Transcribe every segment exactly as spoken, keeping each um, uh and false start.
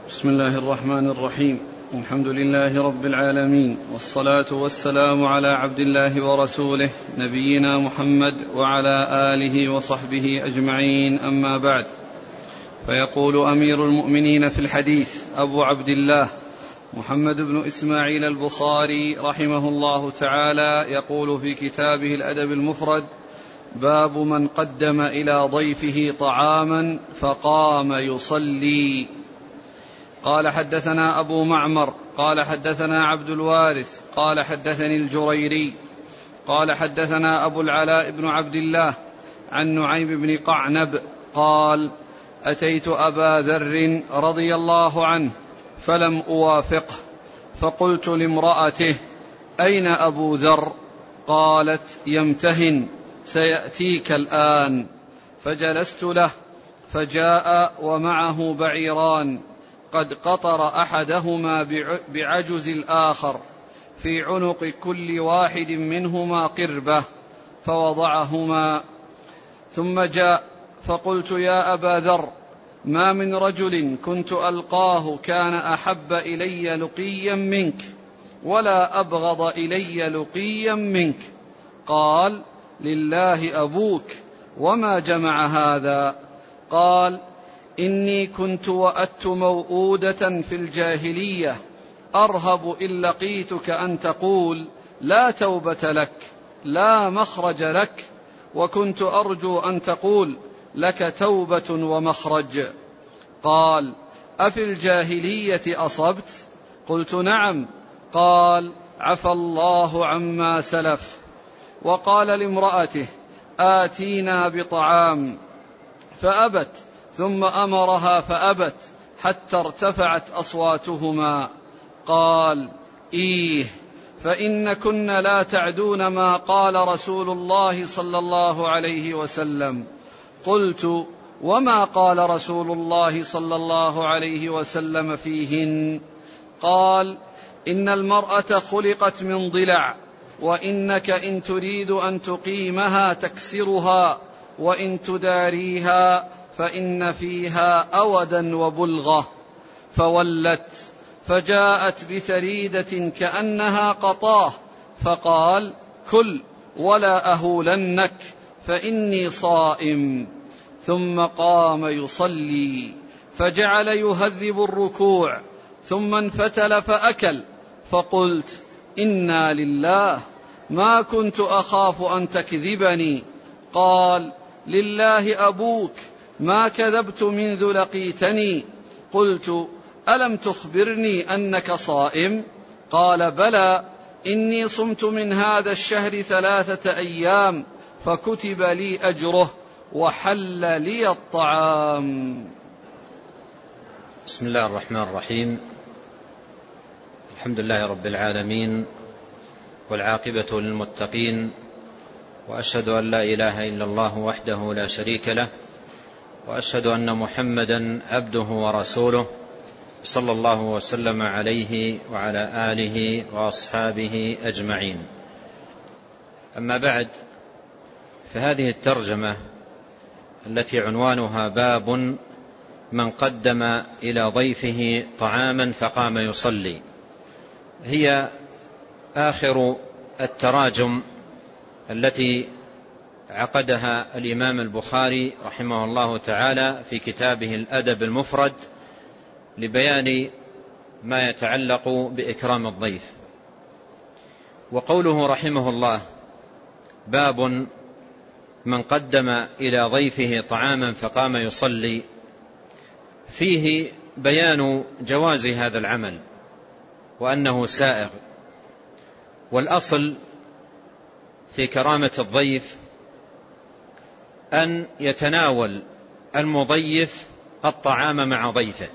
بسم الله الرحمن الرحيم. الحمد لله رب العالمين، والصلاة والسلام على عبد الله ورسوله نبينا محمد وعلى آله وصحبه أجمعين، أما بعد. فيقول أمير المؤمنين في الحديث أبو عبد الله محمد بن إسماعيل البخاري رحمه الله تعالى، يقول في كتابه الأدب المفرد: باب من قدم إلى ضيفه طعاما فقام يصلي. قال: حدثنا أبو معمر قال حدثنا عبد الوارث قال حدثني الجريري قال حدثنا أبو العلاء بن عبد الله عن نعيم بن قعنب قال: أتيت أبا ذر رضي الله عنه فلم أوافقه، فقلت لامرأته: أين أبو ذر؟ قالت: يمتهن، سيأتيك الآن. فجلست له، فجاء ومعه بعيران قد قطر أحدهما بعجز الآخر، في عنق كل واحد منهما قربة، فوضعهما. ثم جاء فقلت: يا أبا ذر، ما من رجل كنت ألقاه كان أحب إلي لقيا منك، ولا أبغض إلي لقيا منك. قال: لله أبوك، وما جمع هذا؟ قال: إني كنت وأدت موؤودة في الجاهلية، أرهب إن لقيتك أن تقول: لا توبة لك، لا مخرج لك، وكنت أرجو أن تقول: لك توبة ومخرج. قال: أفي الجاهلية أصبت؟ قلت: نعم. قال: عفى الله عما سلف. وقال لامرأته: آتينا بطعام، فأبت، ثم أمرها فأبت، حتى ارتفعت أصواتهما. قال: إيه، فإن كن لا تعدون ما قال رسول الله صلى الله عليه وسلم. قلت: وما قال رسول الله صلى الله عليه وسلم فيهن؟ قال: إن المرأة خلقت من ضلع، وإنك إن تريد أن تقيمها تكسرها، وإن تداريها فإن فيها أودا وبلغة. فولت، فجاءت بثريدة كأنها قطاه، فقال: كل ولا أهولنك، فإني صائم. ثم قام يصلي، فجعل يهذب الركوع، ثم انفتل فأكل. فقلت: إنا لله، ما كنت أخاف أن تكذبني. قال: لله أبوك، ما كذبت منذ لقيتني. قلت: ألم تخبرني أنك صائم؟ قال: بلى، إني صمت من هذا الشهر ثلاثة أيام، فكتب لي أجره وحل لي الطعام. بسم الله الرحمن الرحيم. الحمد لله رب العالمين، والعاقبة للمتقين، وأشهد أن لا إله إلا الله وحده لا شريك له، وأشهد أن محمدا عبده ورسوله، صلى الله وسلم عليه وعلى آله وأصحابه أجمعين. أما بعد، فهذه الترجمة التي عنوانها باب من قدم إلى ضيفه طعاما فقام يصلي، هي آخر التراجم التي عقدها الإمام البخاري رحمه الله تعالى في كتابه الأدب المفرد لبيان ما يتعلق بإكرام الضيف. وقوله رحمه الله باب من قدم إلى ضيفه طعاما فقام يصلي، فيه بيان جواز هذا العمل وأنه سائغ. والأصل في كرامة الضيف أن يتناول المضيف الطعام مع ضيفه،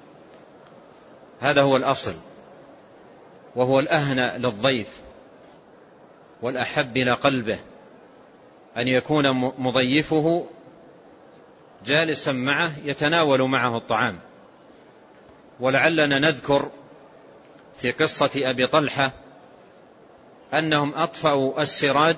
هذا هو الأصل، وهو الأهنأ للضيف والأحب إلى قلبه أن يكون مضيفه جالسا معه يتناول معه الطعام. ولعلنا نذكر في قصة أبي طلحة أنهم أطفأوا السراج،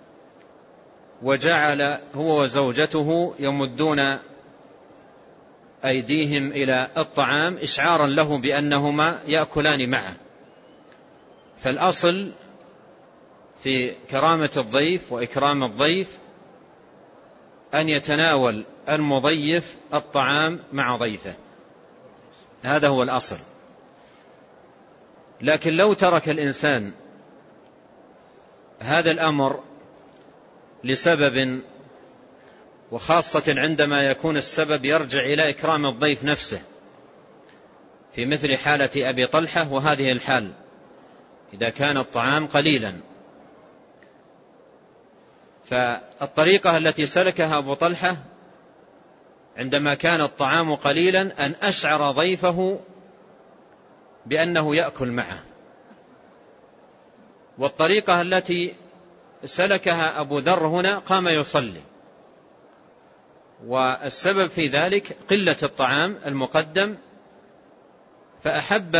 وجعل هو وزوجته يمدون أيديهم إلى الطعام إشعارا له بأنهما يأكلان معه. فالأصل في كرامة الضيف وإكرام الضيف أن يتناول المضيف الطعام مع ضيفه، هذا هو الأصل. لكن لو ترك الإنسان هذا الأمر لسبب، وخاصة عندما يكون السبب يرجع إلى إكرام الضيف نفسه، في مثل حالة أبي طلحة وهذه الحال إذا كان الطعام قليلا، فالطريقة التي سلكها أبو طلحة عندما كان الطعام قليلا أن أشعر ضيفه بأنه يأكل معه. والطريقة التي سلكها أبو ذر هنا قام يصلي، والسبب في ذلك قلة الطعام المقدم، فأحب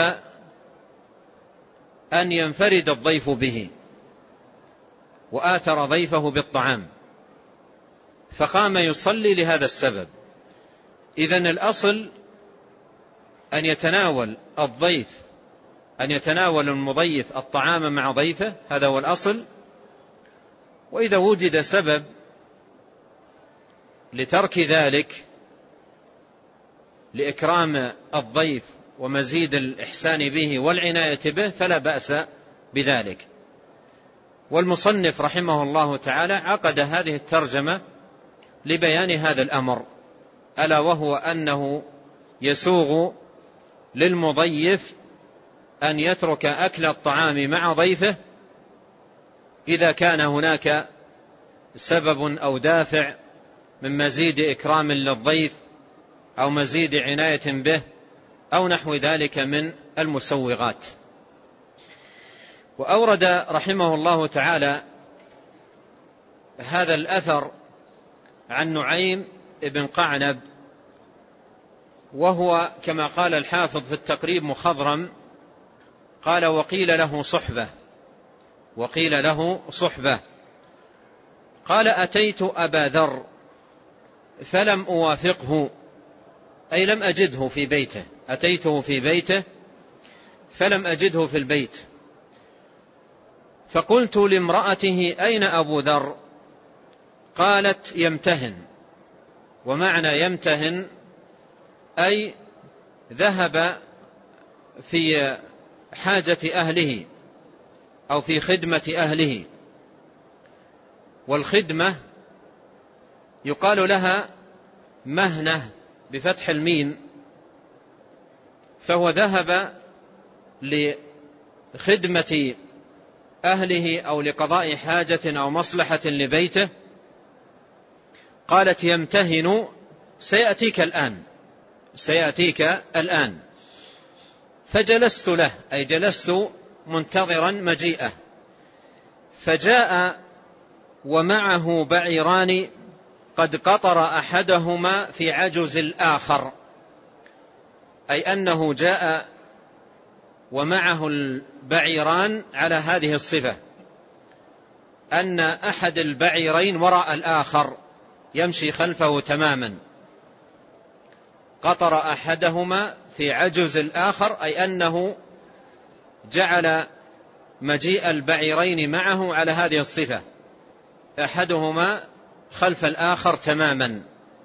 أن ينفرد الضيف به وآثر ضيفه بالطعام فقام يصلي لهذا السبب. إذن الأصل أن يتناول الضيف أن يتناول المضيف الطعام مع ضيفه، هذا هو الأصل. وإذا وجد سبب لترك ذلك لإكرام الضيف ومزيد الإحسان به والعناية به فلا بأس بذلك. والمصنف رحمه الله تعالى عقد هذه الترجمة لبيان هذا الأمر، ألا وهو أنه يسوغ للمضيف أن يترك أكل الطعام مع ضيفه إذا كان هناك سبب أو دافع من مزيد إكرام للضيف أو مزيد عناية به أو نحو ذلك من المسوغات. وأورد رحمه الله تعالى هذا الأثر عن نعيم بن قعنب، وهو كما قال الحافظ في التقريب مخضرم، قال وقيل له صحبة وقيل له صحبة قال أتيت أبا ذر فلم أوافقه، أي لم أجده في بيته، أتيته في بيته فلم أجده في البيت، فقلت لامرأته أين أبو ذر؟ قالت يمتهن. ومعنى يمتهن أي ذهب في حاجة أهله أو في خدمة أهله. والخدمة يقال لها مهنة بفتح الميم، فهو ذهب لخدمة أهله أو لقضاء حاجة أو مصلحة لبيته. قالت يمتهن سيأتيك الآن سيأتيك الآن فجلست له، أي جلست منتظرا مجيئه، فجاء ومعه بعيران قد قطر أحدهما في عجز الآخر، أي أنه جاء ومعه البعيران على هذه الصفة، أن أحد البعيرين وراء الآخر يمشي خلفه تماما. قطر أحدهما في عجز الآخر، أي أنه جعل مجيء البعيرين معه على هذه الصفة، أحدهما خلف الآخر تماما.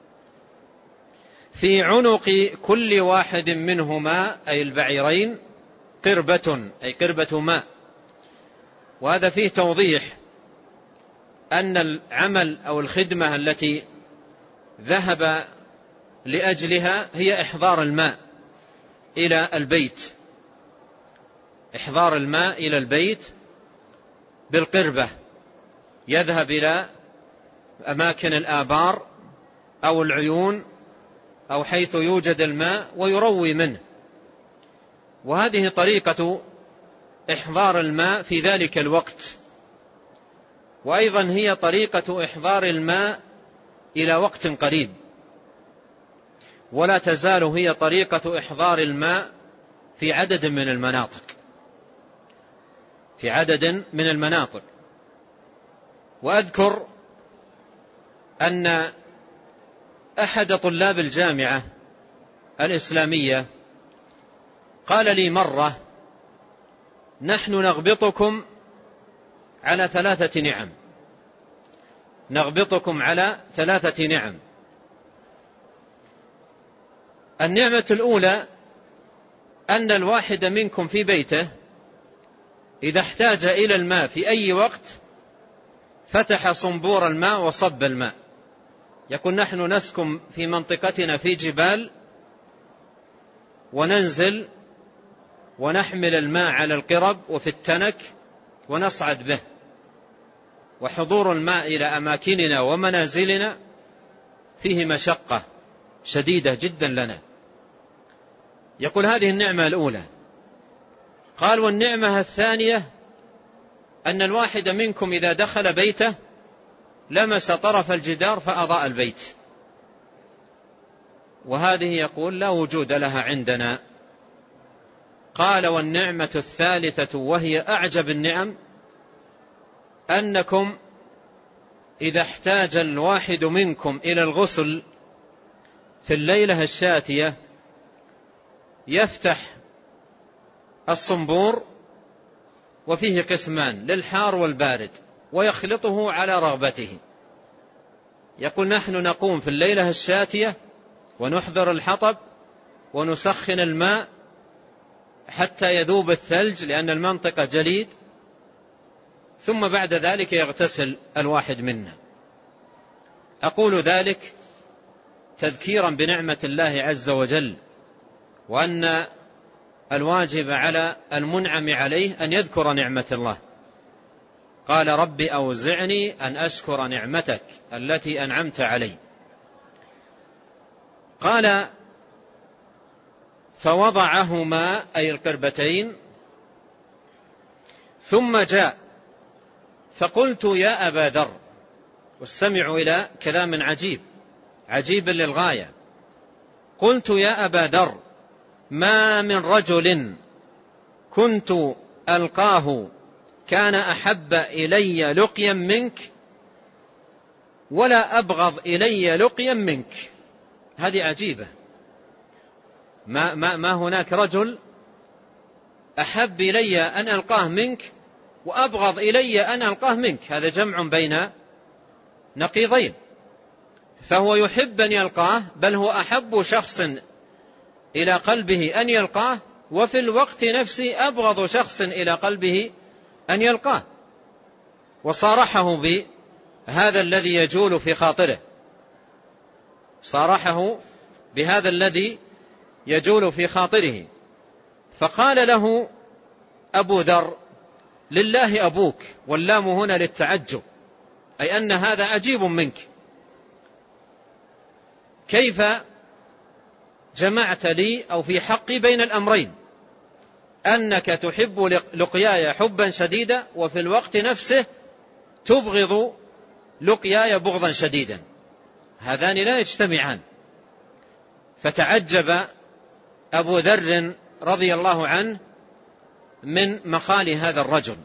في عنق كل واحد منهما أي البعيرين قربة، أي قربة ماء. وهذا فيه توضيح أن العمل أو الخدمة التي ذهب لأجلها هي إحضار الماء إلى البيت، إحضار الماء إلى البيت بالقربة، يذهب إلى أماكن الآبار أو العيون أو حيث يوجد الماء ويروي منه. وهذه طريقة إحضار الماء في ذلك الوقت، وأيضا هي طريقة إحضار الماء إلى وقت قريب، ولا تزال هي طريقة إحضار الماء في عدد من المناطق في عدد من المناطق. وأذكر أن أحد طلاب الجامعة الإسلامية قال لي مرة: نحن نغبطكم على ثلاثة نعم نغبطكم على ثلاثة نعم. النعمة الأولى أن الواحد منكم في بيته إذا احتاج إلى الماء في أي وقت فتح صنبور الماء وصب الماء. يقول: نحن نسكن في منطقتنا في جبال، وننزل ونحمل الماء على القرب وفي التنك ونصعد به، وحضور الماء إلى أماكننا ومنازلنا فيه مشقة شديدة جدا لنا. يقول: هذه النعمة الأولى. قال: والنعمة الثانية أن الواحد منكم إذا دخل بيته لمس طرف الجدار فأضاء البيت، وهذه يقول لا وجود لها عندنا. قال: والنعمة الثالثة وهي أعجب النعم أنكم إذا احتاج الواحد منكم إلى الغسل في الليلة الشاتية يفتح الصنبور، وفيه قسمان للحار والبارد، ويخلطه على رغبته. يقول: نحن نقوم في الليلة الشاتية ونحضر الحطب ونسخن الماء حتى يذوب الثلج لأن المنطقة جليد، ثم بعد ذلك يغتسل الواحد منا. أقول ذلك تذكيرا بنعمة الله عز وجل، وأن الواجب على المنعم عليه أن يذكر نعمة الله. قال: رب أوزعني أن أشكر نعمتك التي أنعمت علي. قال: فوضعهما أي القربتين ثم جاء فقلت: يا أبا ذر. واستمعوا إلى كلام عجيب عجيب للغاية. قلت: يا أبا ذر، ما من رجل كنت ألقاه كان أحب إلي لقيا منك ولا أبغض إلي لقيا منك. هذه عجيبة. ما, ما, ما هناك رجل أحب إلي أن ألقاه منك وأبغض إلي أن ألقاه منك. هذا جمع بين نقيضين. فهو يحب أن يلقاه، بل هو أحب شخص إلى قلبه أن يلقاه، وفي الوقت نفسه أبغض شخص إلى قلبه أن يلقاه. وصارحه بهذا الذي يجول في خاطره صارحه بهذا الذي يجول في خاطره فقال له أبو ذر: لله أبوك، واللام هنا للتعجب، أي أن هذا عجيب منك. كيف جمعت لي أو في حقي بين الأمرين، أنك تحب لقياي حبا شديدا وفي الوقت نفسه تبغض لقياي بغضا شديدا؟ هذان لا يجتمعان. فتعجب أبو ذر رضي الله عنه من مقال هذا الرجل.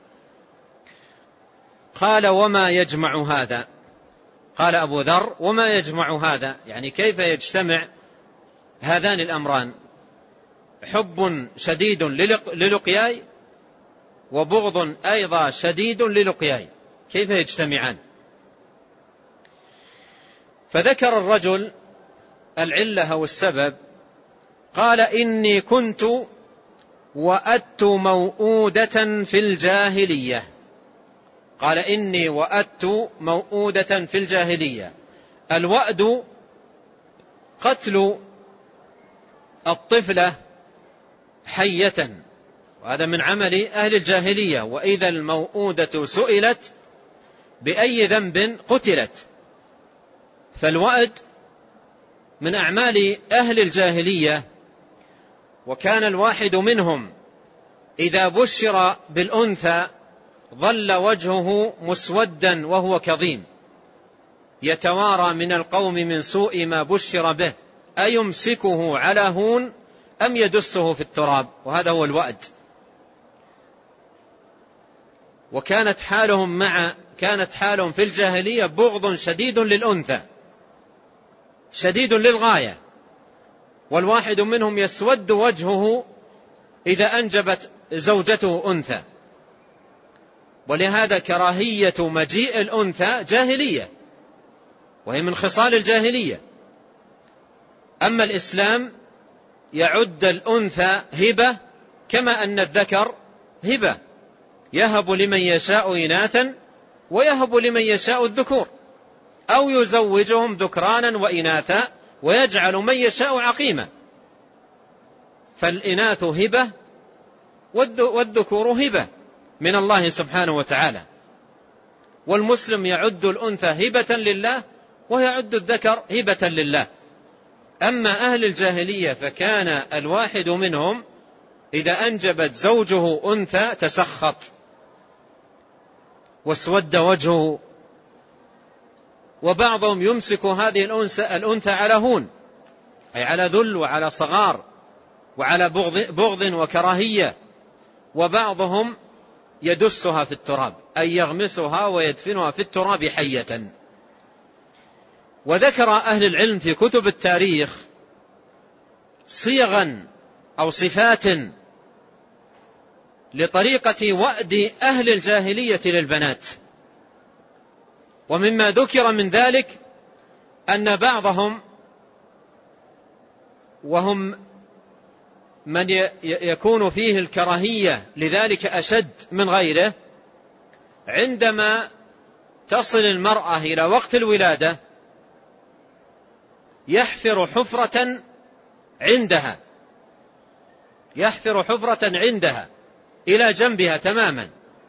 قال: وما يجمع هذا؟ قال أبو ذر: وما يجمع هذا؟ يعني كيف يجتمع هذان الأمران، حب شديد للقياي وبغض أيضا شديد للقياي، كيف يجتمعان؟ فذكر الرجل العلة أو السبب. قال: إني كنت وأدت موؤودة في الجاهلية. قال: إني وأدت موؤودة في الجاهلية. الوأد قتل الطفلة حية، وهذا من عمل أهل الجاهلية. وإذا الموؤودة سئلت بأي ذنب قتلت. فالوأد من أعمال أهل الجاهلية. وكان الواحد منهم إذا بشر بالأنثى ظل وجهه مسودا وهو كظيم يتوارى من القوم من سوء ما بشر به، أيمسكه على هون أم يدسه في التراب. وهذا هو الوأد. وكانت حالهم مع كانت حالهم في الجاهلية بغض شديد للأنثى، شديد للغاية. والواحد منهم يسود وجهه إذا أنجبت زوجته أنثى. ولهذا كراهية مجيء الأنثى جاهلية، وهي من خصال الجاهلية. أما الإسلام يعد الأنثى هبة كما أن الذكر هبة، يهب لمن يشاء إناثا ويهب لمن يشاء الذكور، أو يزوجهم ذكرانا وإناثا ويجعل من يشاء عقيما. فالإناث هبة والذكور هبة من الله سبحانه وتعالى. والمسلم يعد الأنثى هبة لله ويعد الذكر هبة لله. أما أهل الجاهلية فكان الواحد منهم إذا أنجبت زوجه أنثى تسخط واسود وجهه، وبعضهم يمسك هذه الأنثى على هون، أي على ذل وعلى صغار وعلى بغض وكراهية، وبعضهم يدسها في التراب، أي يغمسها ويدفنها في التراب حية. وذكر أهل العلم في كتب التاريخ صيغا أو صفات لطريقة وأد أهل الجاهلية للبنات، ومما ذكر من ذلك أن بعضهم، وهم من يكون فيه الكراهية لذلك أشد من غيره، عندما تصل المرأة إلى وقت الولادة يحفر حفرة عندها يحفر حفرة عندها إلى جنبها تماما،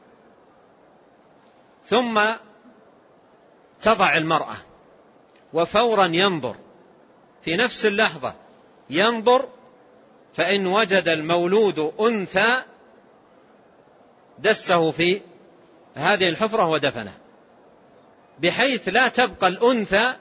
ثم تضع المرأة، وفورا ينظر في نفس اللحظة ينظر، فإن وجد المولود أنثى دسه في هذه الحفرة ودفنه، بحيث لا تبقى الأنثى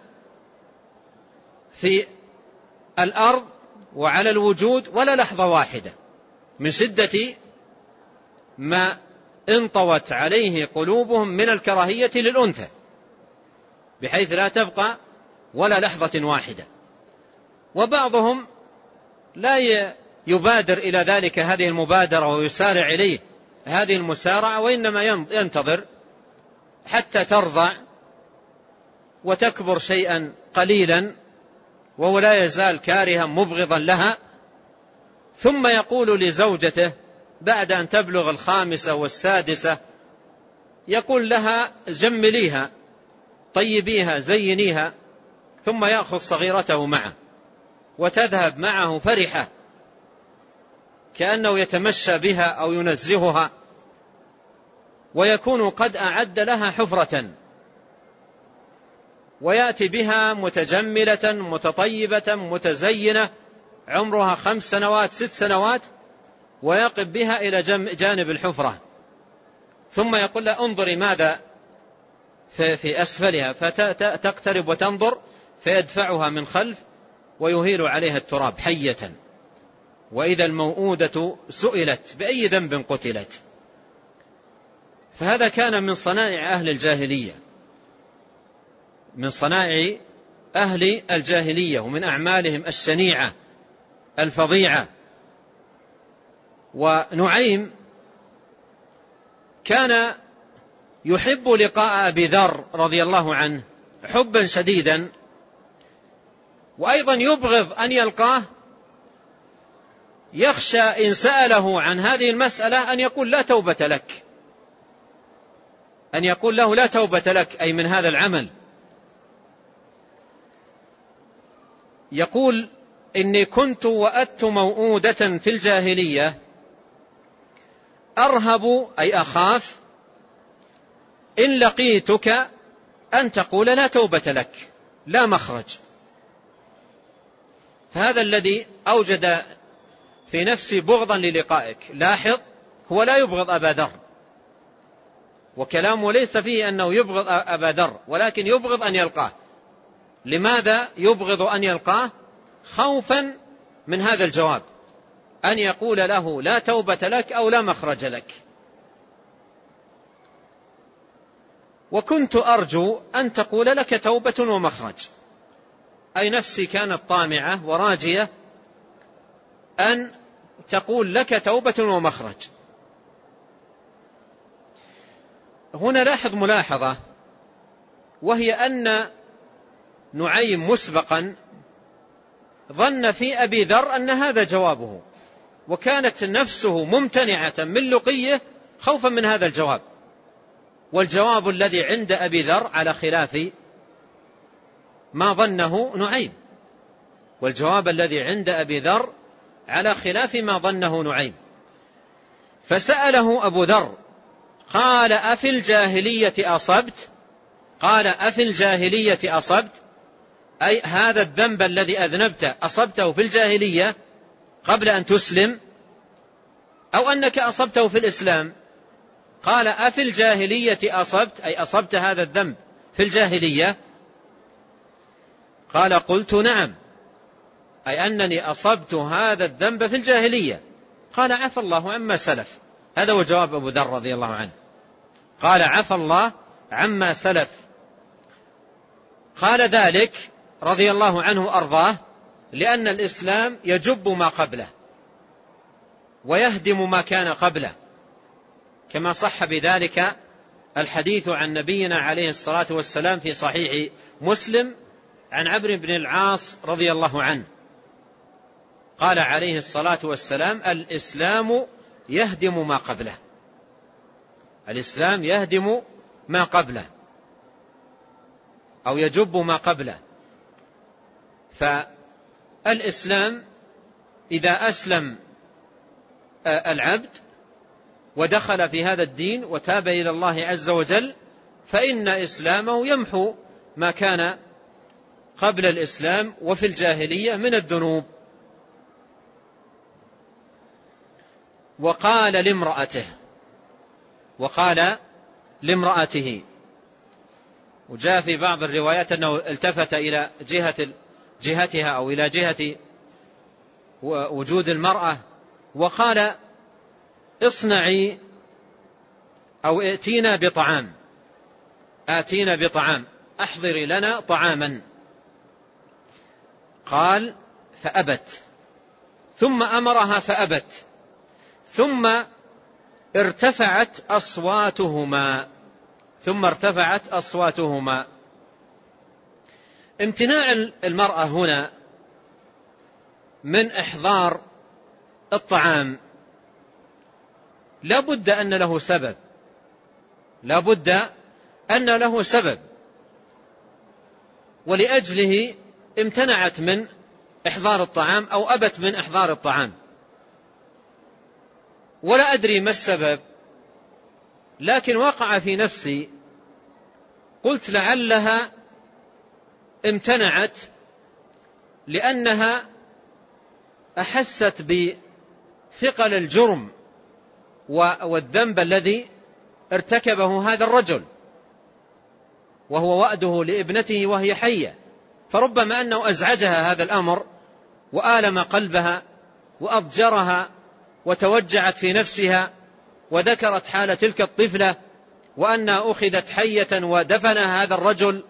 في الأرض وعلى الوجود ولا لحظة واحدة، من شدة ما انطوت عليه قلوبهم من الكراهية للأنثى، بحيث لا تبقى ولا لحظة واحدة. وبعضهم لا يبادر إلى ذلك هذه المبادرة ويسارع إليه هذه المسارعة، وإنما ينتظر حتى ترضع وتكبر شيئا قليلا وهو لا يزال كارها مبغضا لها، ثم يقول لزوجته بعد أن تبلغ الخامسة والسادسة، يقول لها جمليها طيبيها زينيها، ثم يأخذ صغيرته معه وتذهب معه فرحة كأنه يتمشى بها أو ينزهها، ويكون قد أعد لها حفرة، ويأتي بها متجملة متطيبة متزينة عمرها خمس سنوات ست سنوات، ويقف بها إلى جانب الحفرة، ثم يقول لها انظري ماذا في أسفلها، فتقترب وتنظر، فيدفعها من خلف ويهيل عليها التراب حية. وإذا الموءودة سئلت بأي ذنب قتلت. فهذا كان من صنائع أهل الجاهلية من صنائع أهل الجاهلية ومن أعمالهم الشنيعة الفظيعة. ونعيم كان يحب لقاء أبي ذر رضي الله عنه حبا شديدا، وأيضا يبغض أن يلقاه، يخشى إن سأله عن هذه المسألة أن يقول لا توبة لك، أن يقول له لا توبة لك أي من هذا العمل. يقول إني كنت وأدت موؤودة في الجاهلية أرهب أي أخاف إن لقيتك أن تقول لا توبة لك لا مخرج. هذا الذي أوجد في نفسي بغضا للقائك. لاحظ هو لا يبغض أبا ذر، وكلامه ليس فيه أنه يبغض أبا ذر، ولكن يبغض أن يلقاه. لماذا يبغض أن يلقاه؟ خوفا من هذا الجواب، أن يقول له لا توبة لك أو لا مخرج لك. وكنت أرجو أن تقول لك توبة ومخرج، أي نفسي كانت طامعة وراجية أن تقول لك توبة ومخرج. هنا لاحظ ملاحظة، وهي أن نعيم مسبقا ظن في أبي ذر أن هذا جوابه، وكانت نفسه ممتنعة من لقيه خوفا من هذا الجواب، والجواب الذي عند أبي ذر على خلاف ما ظنه نعيم، والجواب الذي عند أبي ذر على خلاف ما ظنه نعيم. فسأله أبو ذر قال أفي الجاهلية أصبت؟ قال أفي الجاهلية أصبت، أي هذا الذنب الذي أذنبته أصبته في الجاهلية قبل أن تسلم، أو أنك أصبته في الإسلام؟ قال أفي الجاهلية أصبت، أي أصبت هذا الذنب في الجاهلية؟ قال قلت نعم، أي أنني أصبت هذا الذنب في الجاهلية. قال عفى الله عما سلف. هذا هو جواب أبو ذر رضي الله عنه، قال عفى الله عما سلف. قال ذلك رضي الله عنه أرضاه لأن الإسلام يجب ما قبله ويهدم ما كان قبله، كما صح بذلك الحديث عن نبينا عليه الصلاة والسلام في صحيح مسلم عن عمرو بن العاص رضي الله عنه، قال عليه الصلاة والسلام الإسلام يهدم ما قبله، الإسلام يهدم ما قبله أو يجب ما قبله. فالإسلام إذا أسلم العبد ودخل في هذا الدين وتاب إلى الله عز وجل فإن إسلامه يمحو ما كان قبل الإسلام وفي الجاهلية من الذنوب. وقال لامرأته وقال لامرأته وجاء في بعض الروايات أنه التفت إلى جهة جهتها أو إلى جهة وجود المرأة وقال اصنعي أو ائتينا بطعام، آتينا بطعام، أحضري لنا طعاما. قال فأبت، ثم أمرها فأبت، ثم ارتفعت أصواتهما ثم ارتفعت أصواتهما. امتناع المرأة هنا من إحضار الطعام لا بد أن له سبب، لا بد أن له سبب، ولأجله امتنعت من إحضار الطعام أو أبت من إحضار الطعام. ولا أدري ما السبب، لكن وقع في نفسي قلت لعلها امتنعت لأنها أحست بثقل الجرم والذنب الذي ارتكبه هذا الرجل، وهو وأده لابنته وهي حية، فربما أنه أزعجها هذا الأمر وآلم قلبها وأضجرها وتوجعت في نفسها، وذكرت حال تلك الطفلة وأنها أخذت حية ودفنها هذا الرجل،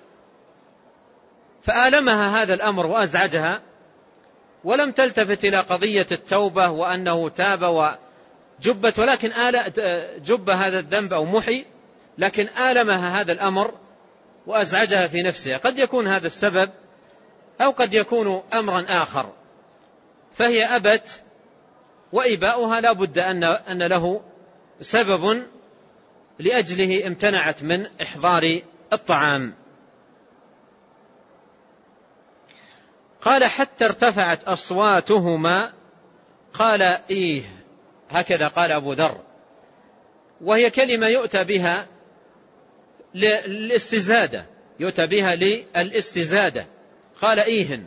فآلمها هذا الأمر وأزعجها، ولم تلتفت إلى قضية التوبة وأنه تاب وجبت، ولكن آل جب هذا الذنب أو محي، لكن آلمها هذا الأمر وأزعجها في نفسها. قد يكون هذا السبب أو قد يكون أمرا آخر، فهي أبت، وإباؤها لا بد أن له سبب لأجله امتنعت من إحضار الطعام. قال حتى ارتفعت أصواتهما، قال إيه، هكذا قال أبو ذر، وهي كلمة يؤتى بها للاستزادة، يؤتى بها للاستزادة، قال إيهن.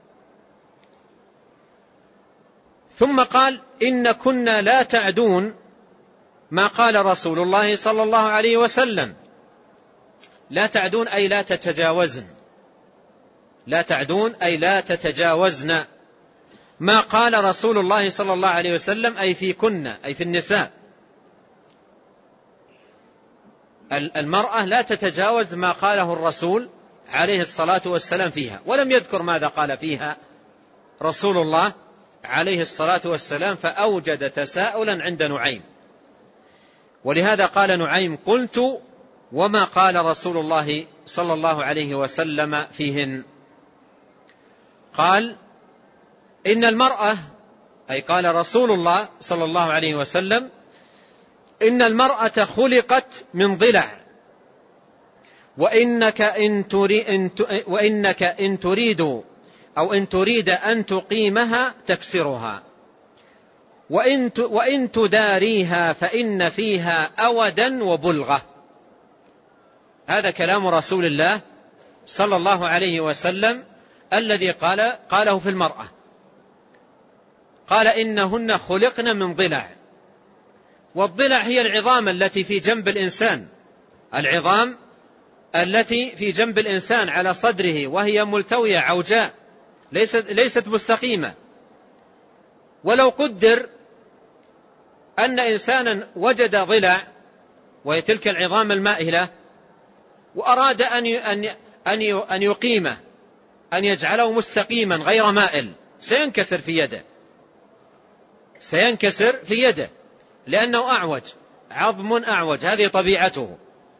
ثم قال إن كنا لا تعدون ما قال رسول الله صلى الله عليه وسلم. لا تعدون أي لا تتجاوزن، لا تعدون أي لا تتجاوزن ما قال رسول الله صلى الله عليه وسلم، أي في كنا، أي في النساء. المرأة لا تتجاوز ما قاله الرسول عليه الصلاة والسلام فيها، ولم يذكر ماذا قال فيها رسول الله عليه الصلاة والسلام فأوجد تساؤلا عند نعيم، ولهذا قال نعيم: قلت وما قال رسول الله صلى الله عليه وسلم فيهن؟ قال: إن المرأة، أي قال رسول الله صلى الله عليه وسلم: إن المرأة خلقت من ضلع، وإنك إن تريد, وإنك إن تريد أو إن تريد أن تقيمها تكسرها، وإن, وإن تداريها فإن فيها أودا وبلغة. هذا كلام رسول الله صلى الله عليه وسلم الذي قال قاله في المرأة. قال: إنهن خلقن من ضلع، والضلع هي العظام التي في جنب الإنسان، العظام التي في جنب الإنسان على صدره، وهي ملتوية عوجاء ليست, ليست مستقيمة. ولو قدر أن إنسانا وجد ضلع وهي تلك العظام المائلة وأراد أن يقيمه، أن يجعله مستقيما غير مائل، سينكسر في يده، سينكسر في يده لأنه أعوج، عظم أعوج، هذه طبيعته.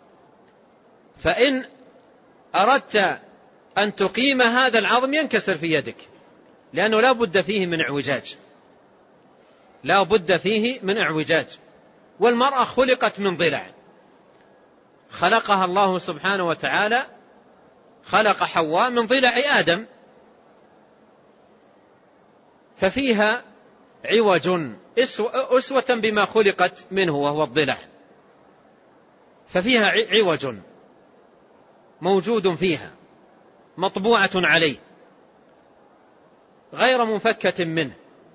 فإن أردت أن تقيم هذا العظم ينكسر في يدك، لأنه لا بد فيه من اعوجاج، لا بد فيه من اعوجاج. والمرأة خلقت من ضلع، خلقها الله سبحانه وتعالى، خلق حواء من ضلع آدم، ففيها عوج أسوة بما خلقت منه وهو الضلع، ففيها عوج موجود فيها، مطبوعة عليه، غير منفكة منه.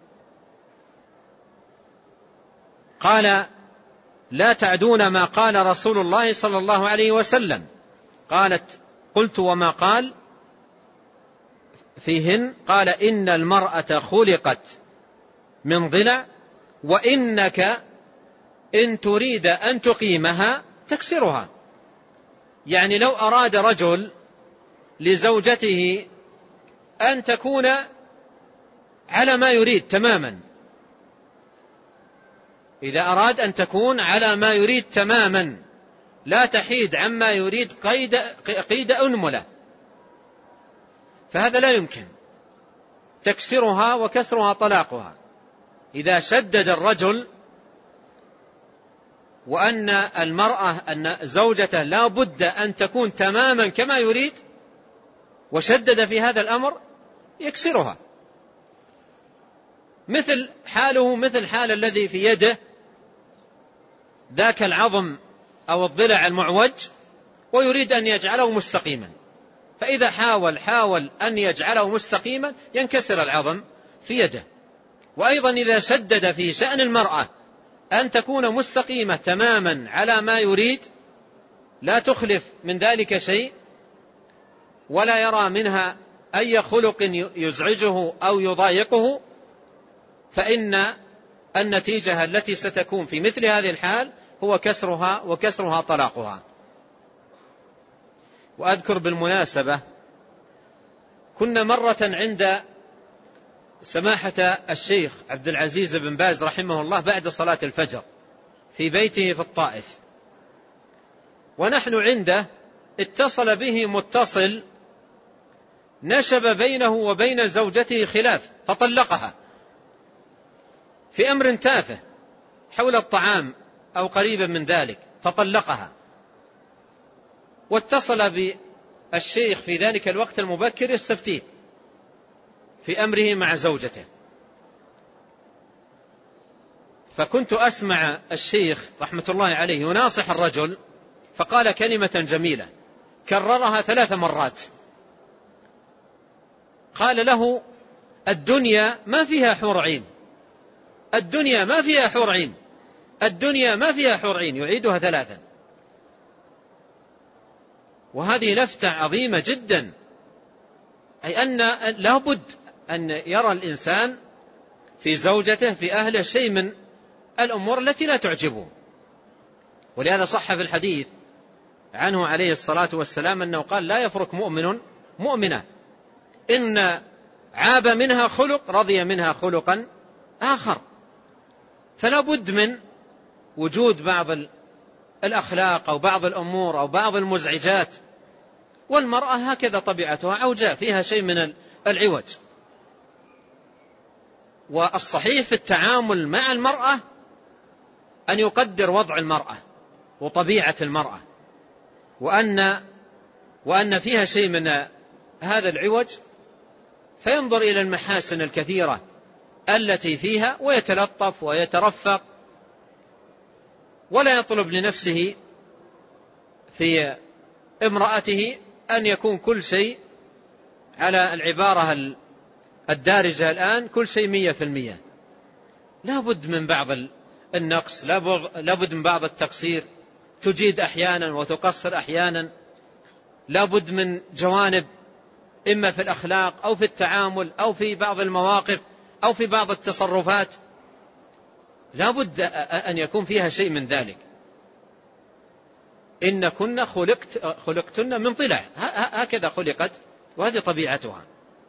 قال: لا تعدون ما قال رسول الله صلى الله عليه وسلم. قالت: قلت وما قال فيهن؟ قال: إن المرأة خلقت من ضلع، وإنك إن تريد أن تقيمها تكسرها. يعني لو أراد رجل لزوجته أن تكون على ما يريد تماما، إذا أراد أن تكون على ما يريد تماما لا تحيد عما يريد قيد, قيد أنملة، فهذا لا يمكن، تكسرها وكسرها طلاقها. إذا شدد الرجل وأن المرأة أن زوجته لا بد أن تكون تماما كما يريد وشدد في هذا الأمر يكسرها، مثل حاله مثل حال الذي في يده ذاك العظم أو الضلع المعوج ويريد أن يجعله مستقيما، فإذا حاول حاول أن يجعله مستقيما ينكسر العظم في يده. وأيضا إذا شدد في شأن المرأة أن تكون مستقيمة تماما على ما يريد، لا تخلف من ذلك شيء، ولا يرى منها أي خلق يزعجه أو يضايقه، فإن النتيجة التي ستكون في مثل هذه الحال هو كسرها وكسرها طلاقها. وأذكر بالمناسبة كنا مرة عند سماحة الشيخ عبد العزيز بن باز رحمه الله بعد صلاة الفجر في بيته في الطائف، ونحن عنده اتصل به متصل نشب بينه وبين زوجته خلاف فطلقها في أمر تافه حول الطعام أو قريبا من ذلك، فطلقها. واتصل بالشيخ في ذلك الوقت المبكر يستفتيه في أمره مع زوجته، فكنت أسمع الشيخ رحمة الله عليه يناصح الرجل، فقال كلمة جميلة كررها ثلاث مرات، قال له: الدنيا ما فيها حور عين، الدنيا ما فيها حور عين، الدنيا ما فيها حور عين، يعيدها ثلاثا. وهذه لفتة عظيمة جدا، أي أن لا بد أن يرى الإنسان في زوجته في أهله شيء من الأمور التي لا تعجبه. ولهذا صح في الحديث عنه عليه الصلاة والسلام أنه قال: لا يفرق مؤمن مؤمنة إن عاب منها خلق رضي منها خلقا آخر. فلا بد من وجود بعض الأخلاق أو بعض الأمور أو بعض المزعجات، والمرأة هكذا طبيعتها عوجاء، فيها شيء من العوج. والصحيح في التعامل مع المرأة أن يقدر وضع المرأة وطبيعة المرأة، وأن وأن فيها شيء من هذا العوج، فينظر إلى المحاسن الكثيرة التي فيها ويتلطف ويترفق، ولا يطلب لنفسه في امرأته أن يكون كل شيء على العبارة الدارجة الآن كل شيء مية في المية. لا بد من بعض النقص، لا بد من بعض التقصير، تجيد أحيانا وتقصر أحيانا، لا بد من جوانب إما في الأخلاق أو في التعامل أو في بعض المواقف أو في بعض التصرفات، لا بد أن يكون فيها شيء من ذلك. إن كنا خلقت خلقتن من ضلع، هكذا خلقت وهذه طبيعتها.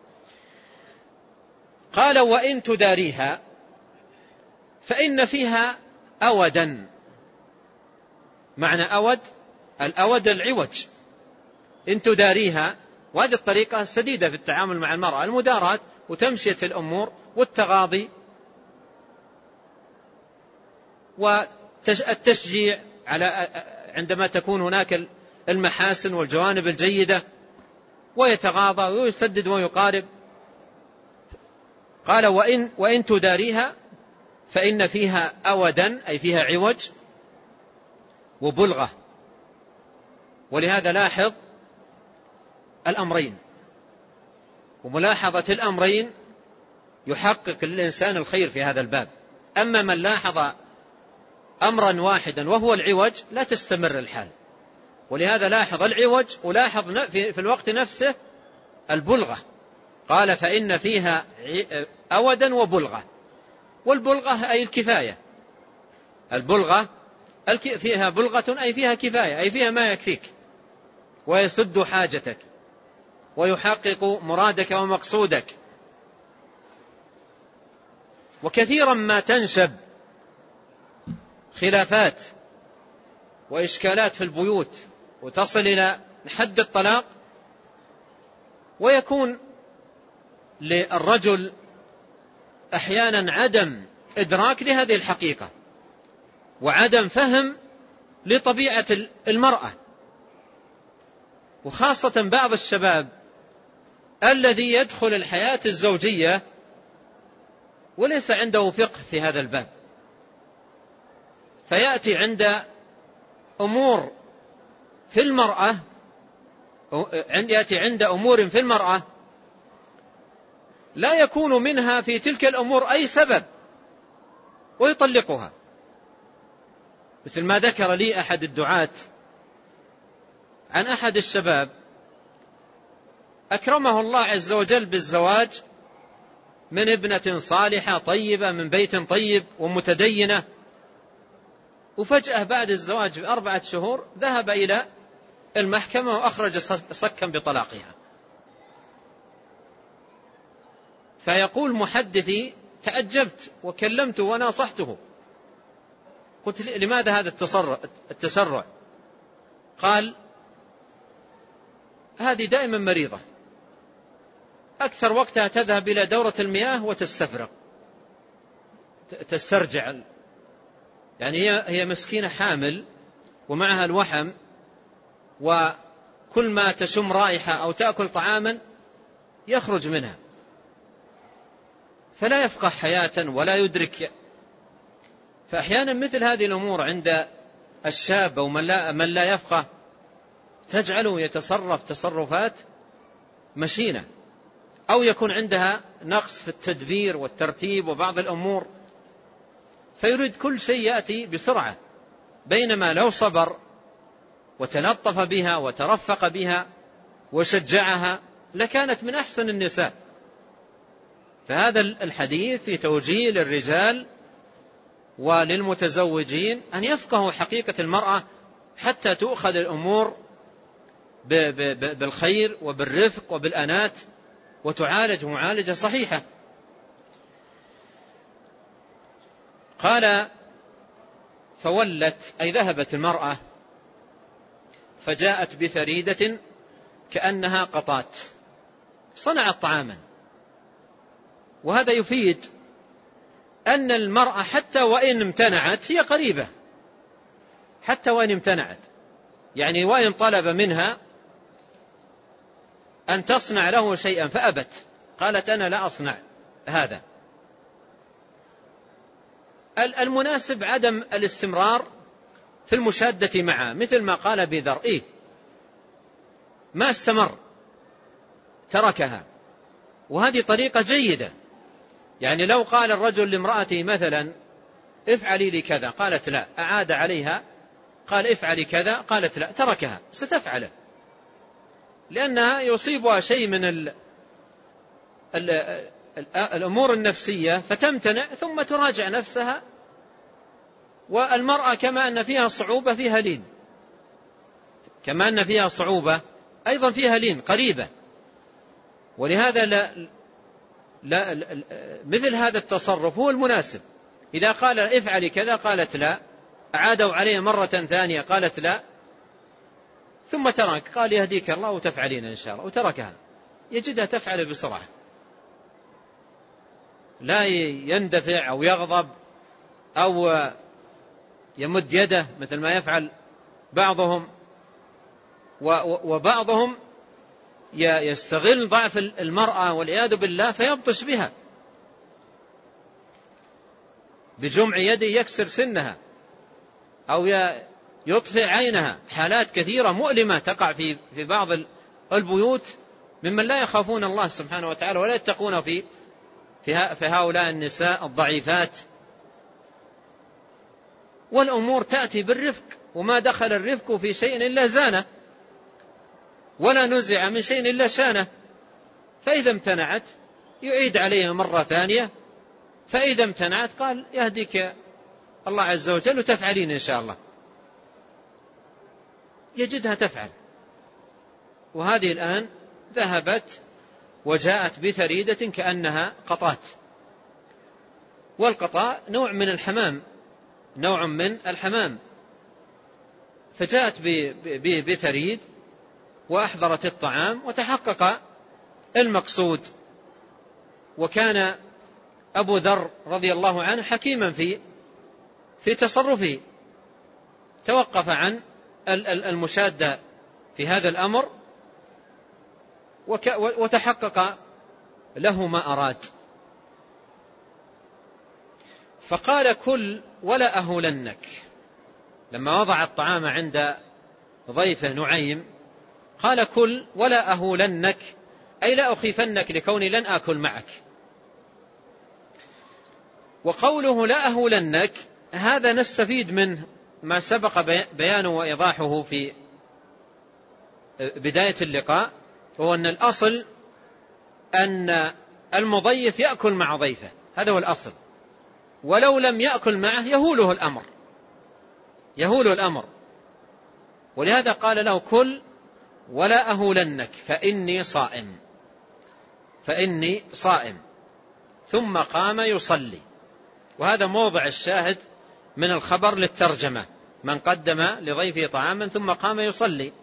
قال وإن تداريها فإن فيها أودا. معنى أود، الأود العوج. إن تداريها، وهذه الطريقة السديدة في التعامل مع المرأة، المداراة وتمشية الأمور والتغاضي والتشجيع على عندما تكون هناك المحاسن والجوانب الجيدة، ويتغاضى ويسدد ويقارب. قال وإن, وإن تداريها فإن فيها أودا، أي فيها عوج وبلغة. ولهذا لاحظ الأمرين، وملاحظة الأمرين يحقق للإنسان الخير في هذا الباب. أما من لاحظ أمرا واحدا وهو العوج لا تستمر الحال. ولهذا لاحظ العوج ولاحظ في الوقت نفسه البلغة. قال فإن فيها أودا وبلغة. والبلغة أي الكفاية، البلغة فيها بلغة أي فيها كفاية، أي فيها ما يكفيك ويسد حاجتك ويحقق مرادك ومقصودك. وكثيرا ما تنشب خلافات وإشكالات في البيوت وتصل إلى حد الطلاق، ويكون للرجل أحيانا عدم إدراك لهذه الحقيقة وعدم فهم لطبيعة المرأة، وخاصة بعض الشباب الذي يدخل الحياة الزوجية وليس عنده فقه في هذا الباب، فيأتي عند أمور في المرأة يأتي عند أمور في المرأة لا يكون منها في تلك الأمور أي سبب ويطلقها. مثل ما ذكر لي أحد الدعاة عن أحد الشباب أكرمه الله عز وجل بالزواج من ابنة صالحة طيبة من بيت طيب ومتدينة، وفجأة بعد الزواج بأربعة شهور ذهب إلى المحكمة وأخرج صكا بطلاقها. فيقول محدثي تعجبت وكلمته وناصحته، قلت لماذا هذا التسرع؟ قال هذه دائما مريضة، أكثر وقتها تذهب إلى دورة المياه وتستفرغ تسترجع، يعني هي هي مسكينة حامل ومعها الوحم، وكل ما تشم رائحة أو تأكل طعاما يخرج منها، فلا يفقه حياة ولا يدرك. فأحيانا مثل هذه الأمور عند الشاب أو من لا, من لا يفقه تجعله يتصرف تصرفات مشينة، أو يكون عندها نقص في التدبير والترتيب وبعض الأمور، فيريد كل شيء يأتي بسرعة، بينما لو صبر وتلطف بها وترفق بها وشجعها لكانت من أحسن النساء. فهذا الحديث في توجيه للرجال وللمتزوجين أن يفقهوا حقيقة المرأة حتى تؤخذ الأمور بالخير وبالرفق وبالأنات، وتعالج معالجة صحيحة. قال فولت أي ذهبت المرأة فجاءت بثريدة كأنها قطات، صنعت طعاما. وهذا يفيد أن المرأة حتى وإن امتنعت هي قريبة، حتى وإن امتنعت، يعني وإن طلب منها أن تصنع له شيئا فأبت، قالت أنا لا أصنع هذا. المناسب عدم الاستمرار في المشادة معه، مثل ما قال أبي ذر إيه ما استمر تركها، وهذه طريقة جيدة. يعني لو قال الرجل لامرأته مثلا افعلي لي كذا قالت لا، أعاد عليها قال افعلي كذا قالت لا، تركها ستفعله، لأنها يصيبها شيء من ال ال الأمور النفسية فتمتنع ثم تراجع نفسها. والمرأة كما أن فيها صعوبة فيها لين، كما أن فيها صعوبة أيضا فيها لين، قريبة. ولهذا لا لا لا مثل هذا التصرف هو المناسب. إذا قال افعلي كذا قالت لا، أعادوا عليه مرة ثانية قالت لا، ثم ترك، قال يهديك الله وتفعلين إن شاء الله، وتركها، يجدها تفعل بسرعة، لا يندفع أو يغضب أو يمد يده مثل ما يفعل بعضهم. وبعضهم يستغل ضعف المرأة والعياذ بالله فيبطش بها بجمع يده يكسر سنها أو يطفئ عينها. حالات كثيرة مؤلمة تقع في في بعض البيوت ممن لا يخافون الله سبحانه وتعالى ولا يتقون في في هؤلاء النساء الضعيفات. والأمور تأتي بالرفق، وما دخل الرفق في شيء إلا زانه، ولا نزع من شيء إلا شانه. فإذا امتنعت يعيد عليها مرة ثانية، فإذا امتنعت قال يهديك الله عز وجل وتفعلين إن شاء الله، يجدها تفعل. وهذه الآن ذهبت وجاءت بثريدة كأنها قطات، والقطاء نوع من الحمام، نوع من الحمام. فجاءت بثريد وأحضرت الطعام وتحقق المقصود. وكان أبو ذر رضي الله عنه حكيما في في تصرفه، توقف عن المشادة في هذا الأمر وتحقق له ما أراد. فقال كل ولا أهولنك، لما وضع الطعام عند ضيفه نعيم قال كل ولا أهولنك، أي لا أخيفنك لكوني لن آكل معك. وقوله لا أهولنك هذا نستفيد منه ما سبق بيانه وإيضاحه في بداية اللقاء، هو أن الأصل أن المضيف يأكل مع ضيفه، هذا هو الأصل، ولو لم يأكل معه يهوله الأمر، يهوله الأمر. ولهذا قال له كل ولا أهولنك فإني صائم، فإني صائم، ثم قام يصلي. وهذا موضع الشاهد من الخبر للترجمة، من قدم لضيفه طعاما ثم قام يصلي.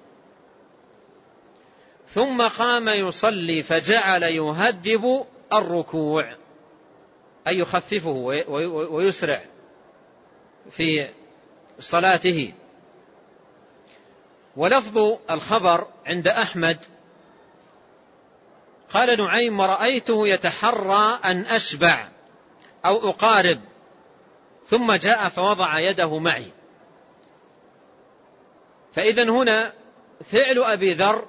ثم قام يصلي فجعل يهذب الركوع، أي يخففه ويسرع في صلاته. ولفظ الخبر عند أحمد قال نعيم ورأيته يتحرى أن أشبع أو أقارب، ثم جاء فوضع يده معي. فإذن هنا فعل أبي ذر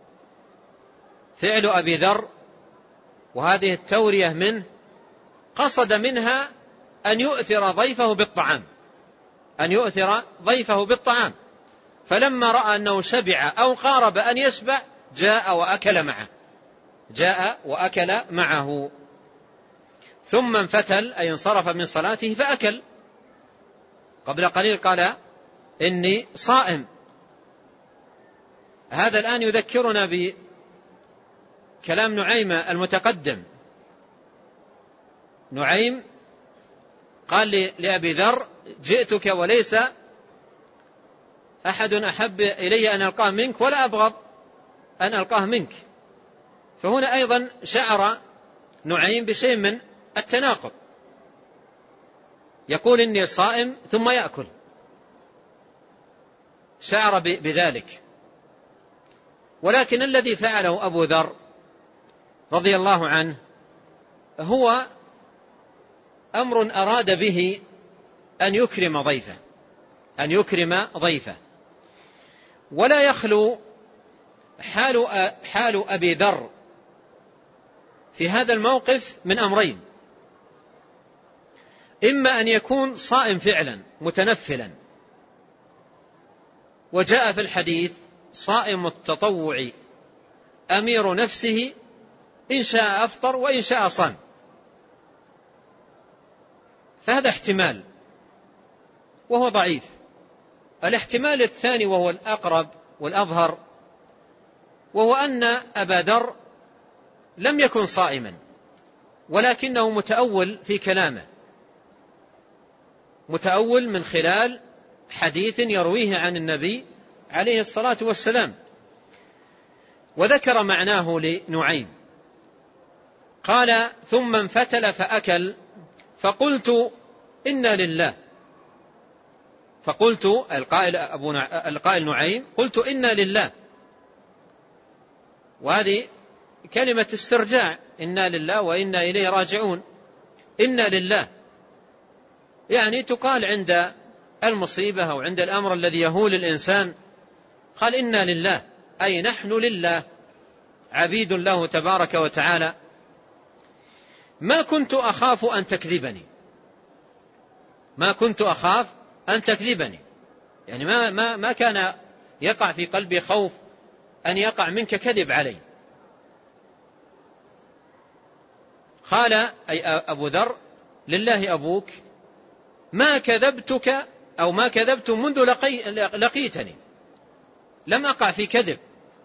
فعل أبي ذر وهذه التورية منه قصد منها أن يؤثر ضيفه بالطعام، أن يؤثر ضيفه بالطعام. فلما رأى أنه شبع أو قارب أن يشبع جاء وأكل معه، جاء وأكل معه، ثم انفتل أي انصرف من صلاته فأكل. قبل قليل قال إني صائم. هذا الآن يذكرنا كلام نعيم المتقدم. نعيم قال لأبي ذر: جئتك وليس أحد أحب إلي أن ألقاه منك ولا أبغض أن ألقاه منك. فهنا أيضا شعر نعيم بشيء من التناقض، يقول إني صائم ثم يأكل، شعر بذلك. ولكن الذي فعله أبو ذر رضي الله عنه هو أمر أراد به أن يكرم ضيفه أن يكرم ضيفه ولا يخلو حال حال أبي ذر في هذا الموقف من أمرين: إما أن يكون صائم فعلا متنفلا، وجاء في الحديث: صائم التطوع أمير نفسه إن شاء أفطر وإن شاء صام. فهذا احتمال وهو ضعيف. الاحتمال الثاني وهو الأقرب والأظهر، وهو أن أبا ذر لم يكن صائما، ولكنه متأول في كلامه، متأول من خلال حديث يرويه عن النبي عليه الصلاة والسلام. وذكر معناه لنعيم، قال: ثم انفتل فأكل فقلت إنا لله. فقلت القائل, أبو نع... القائل نعيم قلت إنا لله، وهذه كلمة استرجاع: إنا لله وإنا إليه راجعون. إنا لله يعني تقال عند المصيبة أو عند الأمر الذي يهول الإنسان، قال إنا لله، أي نحن لله عبيد له تبارك وتعالى. ما كنت أخاف أن تكذبني ما كنت أخاف أن تكذبني يعني ما, ما, ما كان يقع في قلبي خوف أن يقع منك كذب علي. قال أي أبو ذر: لله أبوك ما كذبتك أو ما كذبت منذ لقي لقيتني، لم أقع في كذب.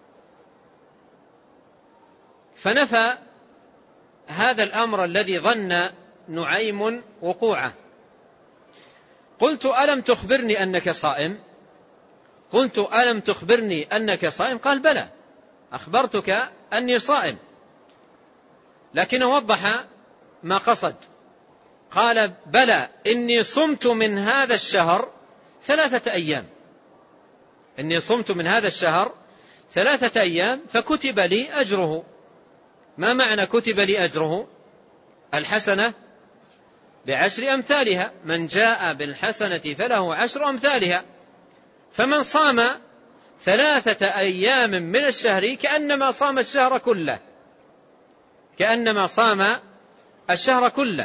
فنفى هذا الأمر الذي ظن نعيم وقوعه. قلت: ألم تخبرني أنك صائم؟ قلت: ألم تخبرني أنك صائم؟ قال: بلى، أخبرتك أني صائم. لكن وضح ما قصد، قال: بلى، إني صمت من هذا الشهر ثلاثة أيام إني صمت من هذا الشهر ثلاثة أيام فكتب لي أجره. ما معنى كتب لي أجره؟ الحسنة بعشر أمثالها، من جاء بالحسنة فله عشر أمثالها. فمن صام ثلاثة أيام من الشهر كأنما صام الشهر كله كأنما صام الشهر كله.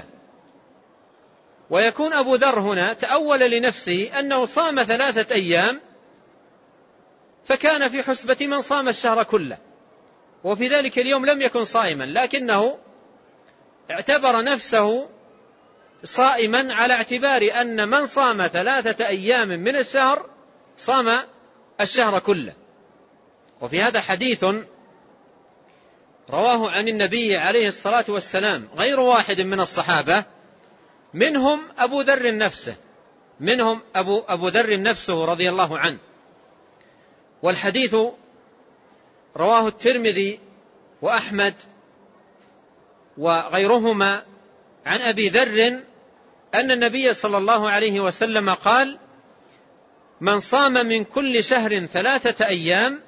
ويكون أبو ذر هنا تأول لنفسه أنه صام ثلاثة أيام فكان في حسبة من صام الشهر كله، وفي ذلك اليوم لم يكن صائما، لكنه اعتبر نفسه صائما على اعتبار أن من صام ثلاثة أيام من الشهر صام الشهر كله. وفي هذا حديث رواه عن النبي عليه الصلاة والسلام غير واحد من الصحابة، منهم أبو ذر نفسه منهم أبو, أبو ذر نفسه رضي الله عنه. والحديث رواه الترمذي وأحمد وغيرهما عن أبي ذر أن النبي صلى الله عليه وسلم قال: من صام من كل شهر ثلاثة أيام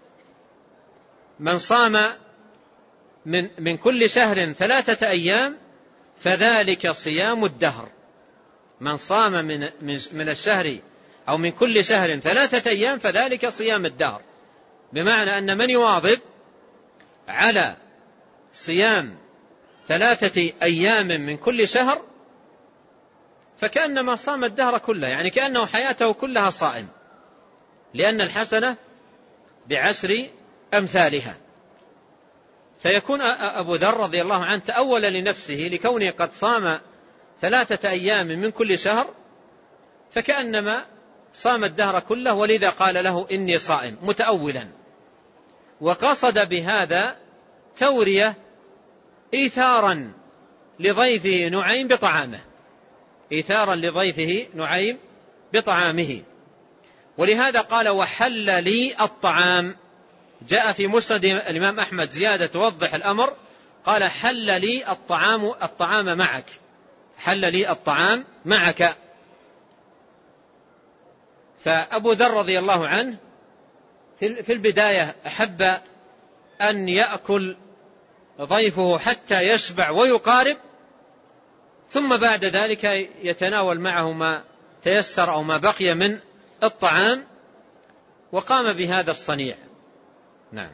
من صام من, من كل شهر ثلاثة أيام فذلك صيام الدهر. من صام من, من, من الشهر أو من كل شهر ثلاثة أيام فذلك صيام الدهر، بمعنى أن من يواظب على صيام ثلاثة أيام من كل شهر فكأنما صام الدهر كله، يعني كأنه حياته كلها صائم، لأن الحسنة بعشر أمثالها. فيكون أبو ذر رضي الله عنه تأول لنفسه لكونه قد صام ثلاثة أيام من كل شهر فكأنما صام الدهر كله، ولذا قال له إني صائم متأولا. وقصد بهذا تورية إيثارا لضيفه نعيم بطعامه، إيثارا لضيفه نعيم بطعامه. ولهذا قال وحل لي الطعام. جاء في مسند الإمام أحمد زيادة توضح الأمر، قال حل لي الطعام الطعام معك، حل لي الطعام معك. فأبو ذر رضي الله عنه في البداية أحب أن يأكل ضيفه حتى يشبع ويقارب، ثم بعد ذلك يتناول معه ما تيسر أو ما بقي من الطعام، وقام بهذا الصنيع. نعم.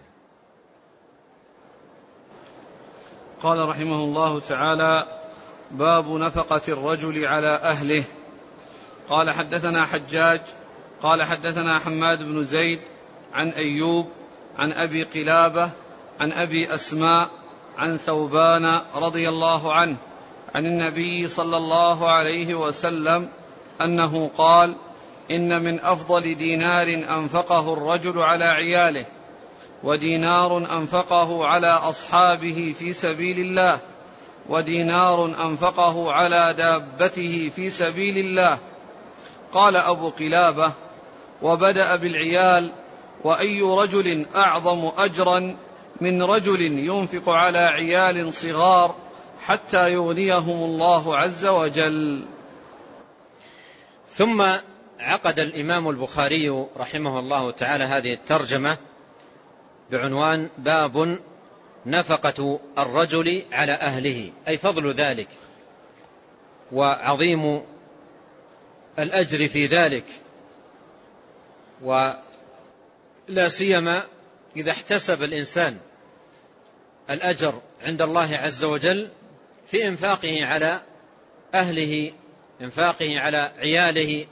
قال رحمه الله تعالى: باب نفقة الرجل على أهله. قال حدثنا حجاج قال حدثنا حماد بن زيد عن أيوب عن أبي قلابة عن أبي أسماء عن ثوبان رضي الله عنه عن النبي صلى الله عليه وسلم أنه قال: إن من أفضل دينار أنفقه الرجل على عياله، ودينار أنفقه على أصحابه في سبيل الله، ودينار أنفقه على دابته في سبيل الله. قال أبو قلابة: وبدأ بالعيال، وأي رجل أعظم أجرا من رجل ينفق على عيال صغار حتى يغنيهم الله عز وجل. ثم عقد الإمام البخاري رحمه الله تعالى هذه الترجمة بعنوان باب نفقة الرجل على أهله، أي فضل ذلك وعظيم الأجر في ذلك، ولا سيما إذا احتسب الإنسان الأجر عند الله عز وجل في إنفاقه على أهله، إنفاقه على عياله،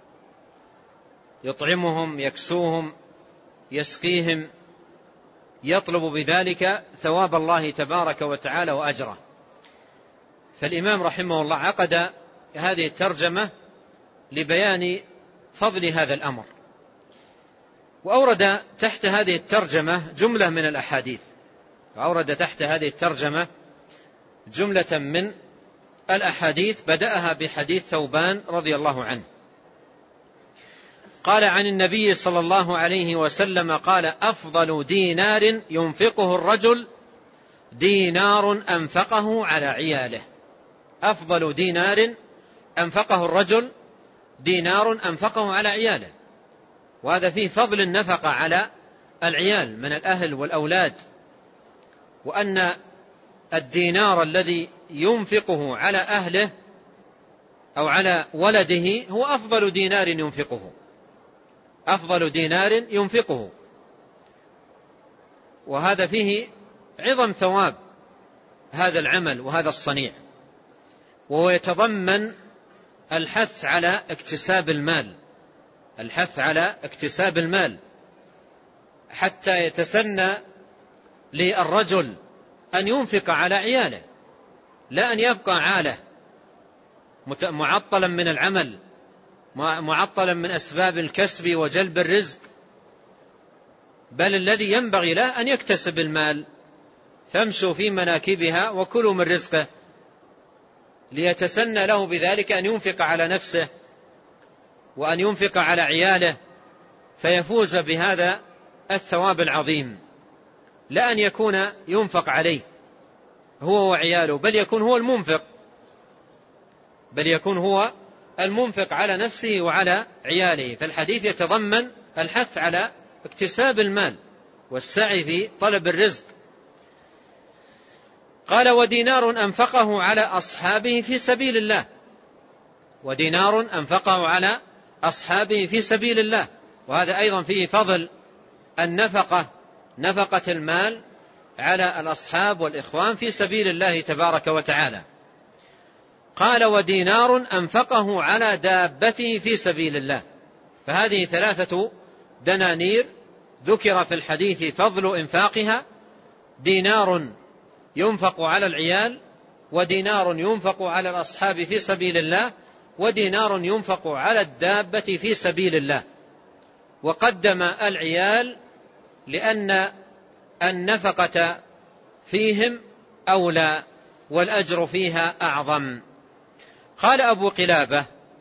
يطعمهم يكسوهم يسقيهم، يطلب بذلك ثواب الله تبارك وتعالى وأجره. فالإمام رحمه الله عقد هذه الترجمة لبيان فضل هذا الأمر، وأورد تحت هذه الترجمة جملة من الأحاديث، وأورد تحت هذه الترجمة جملة من الأحاديث، بدأها بحديث ثوبان رضي الله عنه قال عن النبي صلى الله عليه وسلم قال: أفضل دينار ينفقه الرجل دينار أنفقه على عياله. أفضل دينار أنفقه الرجل دينار أنفقه على عياله، وهذا فيه فضل النفقة على العيال من الأهل والأولاد، وأن الدينار الذي ينفقه على أهله أو على ولده هو أفضل دينار ينفقه، أفضل دينار ينفقه، وهذا فيه عظم ثواب هذا العمل وهذا الصنيع، وهو يتضمن الحث على اكتساب المال، الحث على اكتساب المال حتى يتسنى للرجل أن ينفق على عياله، لا أن يبقى عاله معطلا من العمل، معطلا من أسباب الكسب وجلب الرزق، بل الذي ينبغي له أن يكتسب المال. فامشوا في مناكبها وكلوا من رزقه، ليتسنى له بذلك أن ينفق على نفسه وأن ينفق على عياله، فيفوز بهذا الثواب العظيم، لا أن يكون ينفق عليه هو وعياله، بل يكون هو المنفق بل يكون هو المنفق على نفسه وعلى عياله. فالحديث يتضمن الحث على اكتساب المال والسعي في طلب الرزق. قال: ودينار أنفقه على أصحابه في سبيل الله، ودينار أنفقه على أصحابه في سبيل الله، وهذا أيضا فيه فضل النفقة، نفقة المال على الأصحاب والإخوان في سبيل الله تبارك وتعالى. قال: ودينار أنفقه على دابته في سبيل الله. فهذه ثلاثة دنانير ذكر في الحديث فضل إنفاقها: دينار ينفق على العيال، ودينار ينفق على الأصحاب في سبيل الله، ودينار ينفق على الدابة في سبيل الله. وقدم العيال لأن النفقة فيهم أولى والأجر فيها أعظم. قال أبو قلابة: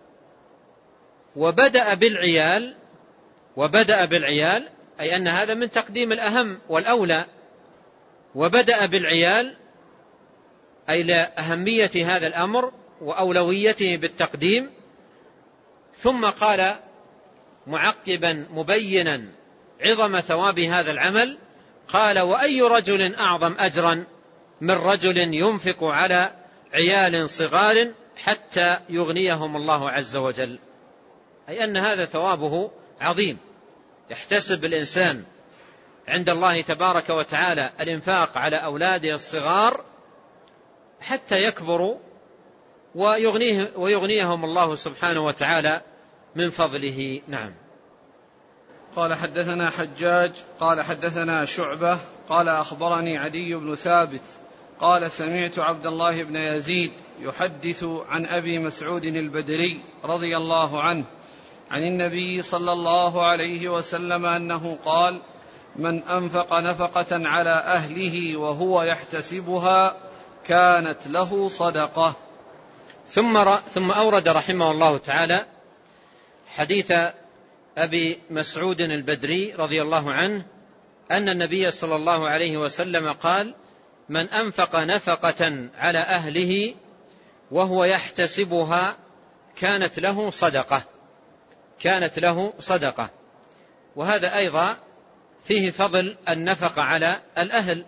وبدأ بالعيال وبدأ بالعيال أي أن هذا من تقديم الأهم والأولى، وبدأ بالعيال أي لأهمية هذا الأمر وأولويته بالتقديم، ثم قال معقبا مبينا عظم ثواب هذا العمل، قال: وأي رجل أعظم أجرا من رجل ينفق على عيال صغار حتى يغنيهم الله عز وجل. أي أن هذا ثوابه عظيم، يحتسب الإنسان عند الله تبارك وتعالى الإنفاق على أولاده الصغار حتى يكبروا ويغنيه ويغنيهم الله سبحانه وتعالى من فضله. نعم. قال: حدثنا حجاج قال حدثنا شعبة قال أخبرني عدي بن ثابت قال: سمعت عبد الله بن يزيد يحدث عن أبي مسعود البدري رضي الله عنه عن النبي صلى الله عليه وسلم أنه قال: من أنفق نفقة على أهله وهو يحتسبها كانت له صدقة. ثم ثم أورد رحمه الله تعالى حديث أبي مسعود البدري رضي الله عنه أن النبي صلى الله عليه وسلم قال: من أنفق نفقة على أهله وهو يحتسبها كانت له صدقة كانت له صدقة. وهذا أيضا فيه فضل النفقة على الأهل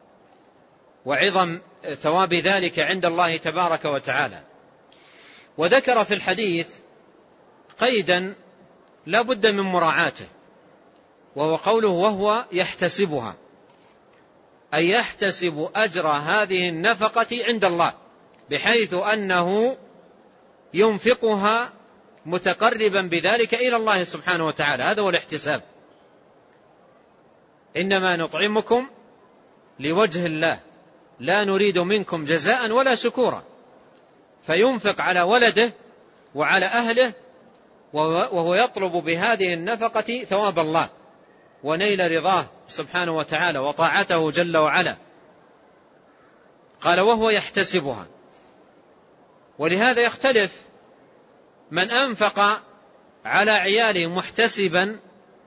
وعظم ثواب ذلك عند الله تبارك وتعالى. وذكر في الحديث قيدا لا بد من مراعاته، وهو قوله وهو يحتسبها، أي يحتسب أجر هذه النفقة عند الله، بحيث أنه ينفقها متقربا بذلك إلى الله سبحانه وتعالى. هذا هو الاحتساب. إنما نطعمكم لوجه الله لا نريد منكم جزاء ولا شكورا. فينفق على ولده وعلى أهله وهو يطلب بهذه النفقة ثواب الله ونيل رضاه سبحانه وتعالى وطاعته جل وعلا. قال: وهو يحتسبها. ولهذا يختلف من أنفق على عياله محتسبا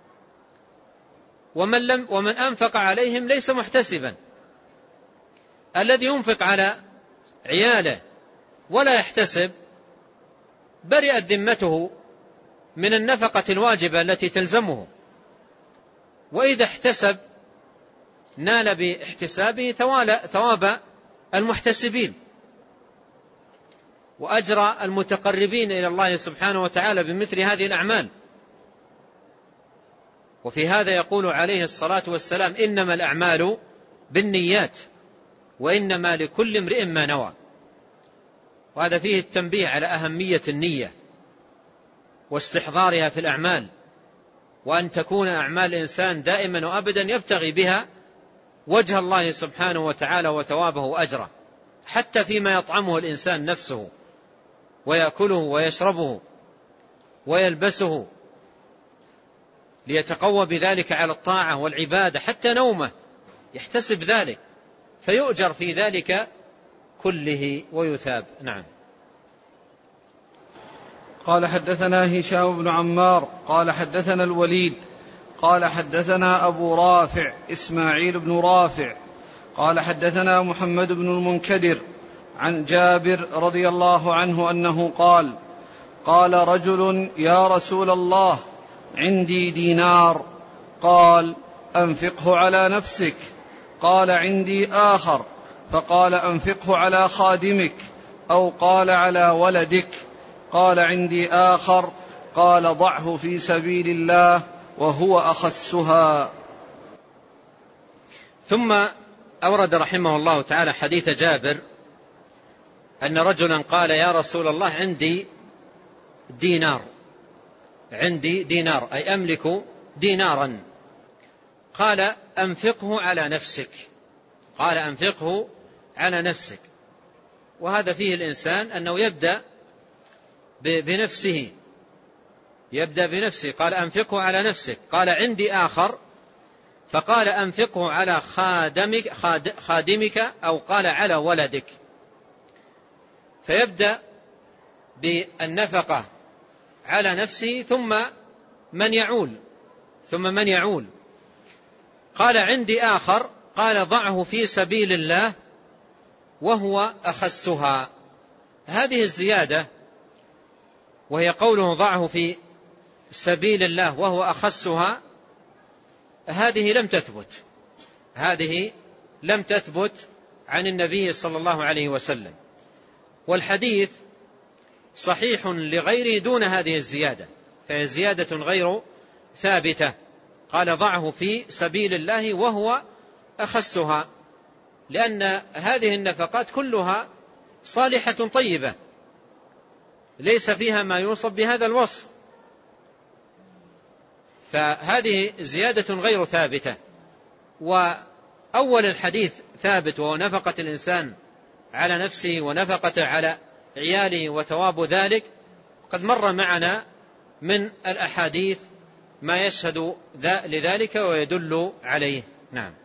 ومن, لم ومن أنفق عليهم ليس محتسبا. الذي ينفق على عياله ولا يحتسب برئت ذمته من النفقة الواجبة التي تلزمه، وإذا احتسب نال باحتسابه ثواب المحتسبين وأجر المتقربين إلى الله سبحانه وتعالى بمثل هذه الأعمال. وفي هذا يقول عليه الصلاة والسلام: إنما الأعمال بالنيات وإنما لكل امرئ ما نوى. وهذا فيه التنبيه على أهمية النية واستحضارها في الأعمال، وأن تكون أعمال الإنسان دائما وأبدا يبتغي بها وجه الله سبحانه وتعالى وثوابه وأجره، حتى فيما يطعمه الإنسان نفسه ويأكله ويشربه ويلبسه، ليتقوى بذلك على الطاعة والعبادة. حتى نومه يحتسب ذلك فيؤجر في ذلك كله ويثاب. نعم. قال: حدثنا هشام بن عمار قال حدثنا الوليد قال حدثنا أبو رافع إسماعيل بن رافع قال حدثنا محمد بن المنكدر عن جابر رضي الله عنه أنه قال: قال رجل: يا رسول الله، عندي دينار. قال: أنفقه على نفسك. قال: عندي آخر. فقال: أنفقه على خادمك، أو قال على ولدك. قال: عندي آخر. قال: ضعه في سبيل الله وهو أخسها. ثم أورد رحمه الله تعالى حديث جابر أن رجلا قال: يا رسول الله، عندي دينار عندي دينار أي أملك دينارا. قال: أنفقه على نفسك. قال: أنفقه على نفسك. وهذا فيه الإنسان أنه يبدأ بنفسه يبدأ بنفسه. قال: أنفقه على نفسك. قال: عندي آخر. فقال أنفقه على خادمك, خادمك أو قال على ولدك. فيبدأ بالنفقة على نفسه ثم من يعول ثم من يعول قال عندي آخر قال ضعه في سبيل الله وهو أخسها. هذه الزيادة وهي قوله ضعه في سبيل الله وهو أخسها، هذه لم تثبت هذه لم تثبت عن النبي صلى الله عليه وسلم، والحديث صحيح لغيره دون هذه الزيادة، فهي زيادة غير ثابتة. قال ضعه في سبيل الله وهو أخسها، لأن هذه النفقات كلها صالحة طيبة ليس فيها ما يوصف بهذا الوصف، فهذه زيادة غير ثابتة. وأول الحديث ثابت وهو نفقة الإنسان على نفسه ونفقته على عياله وثواب ذلك، قد مر معنا من الأحاديث ما يشهد لذلك ويدل عليه. نعم.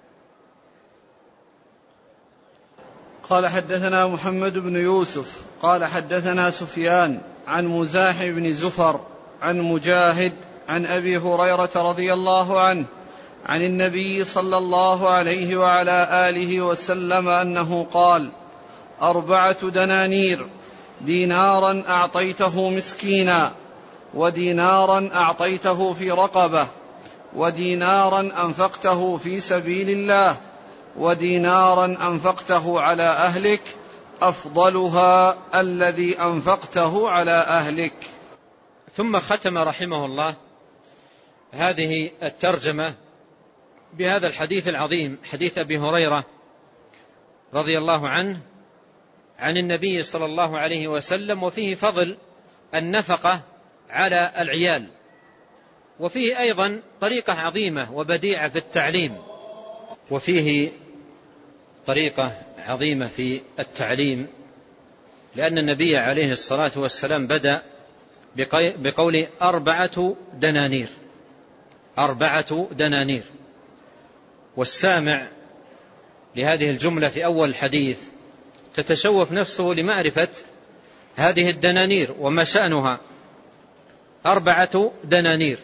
قال حدثنا محمد بن يوسف قال حدثنا سفيان عن مزاح بن زفر عن مجاهد عن أبي هريرة رضي الله عنه عن النبي صلى الله عليه وعلى آله وسلم أنه قال: أربعة دنانير، دينارا أعطيته مسكينا، ودينارا أعطيته في رقبة، ودينارا أنفقته في سبيل الله، ودينارا أنفقته على أهلك، أفضلها الذي أنفقته على أهلك. ثم ختم رحمه الله هذه الترجمة بهذا الحديث العظيم، حديث أبي هريرة رضي الله عنه عن النبي صلى الله عليه وسلم، وفيه فضل النفقة على العيال، وفيه أيضا طريقة عظيمة وبديعة في التعليم وفيه طريقة عظيمة في التعليم لأن النبي عليه الصلاة والسلام بدأ بقول أربعة دنانير أربعة دنانير والسامع لهذه الجملة في أول الحديث تتشوف نفسه لمعرفة هذه الدنانير وما شأنها. أربعة دنانير،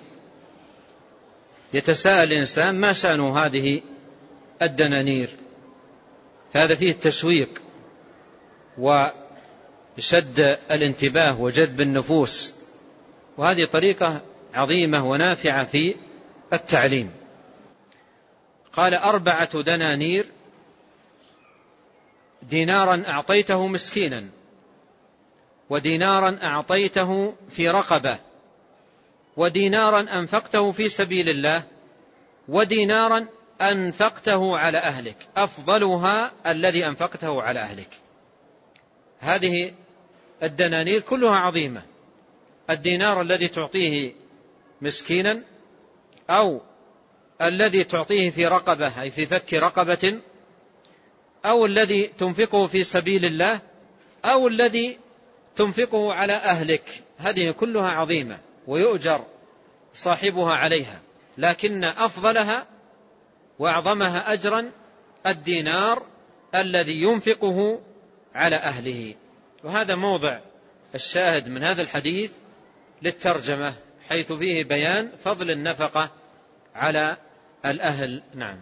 يتساءل الإنسان ما شأن هذه الدنانير، فهذا فيه التشويق وشد الانتباه وجذب النفوس، وهذه طريقة عظيمة ونافعة في التعليم. قال أربعة دنانير، دينارا أعطيته مسكينا، ودينارا أعطيته في رقبة، ودينارا أنفقته في سبيل الله، ودينارا أنفقته على أهلك، أفضلها الذي أنفقته على أهلك. هذه الدنانير كلها عظيمة، الدينار الذي تعطيه مسكينا، أو الذي تعطيه في رقبة أي في فك رقبة، أو الذي تنفقه في سبيل الله، أو الذي تنفقه على أهلك، هذه كلها عظيمة ويؤجر صاحبها عليها، لكن أفضلها وأعظمها أجرا الدينار الذي ينفقه على أهله. وهذا موضع الشاهد من هذا الحديث للترجمة، حيث فيه بيان فضل النفقة على الأهل. نعم.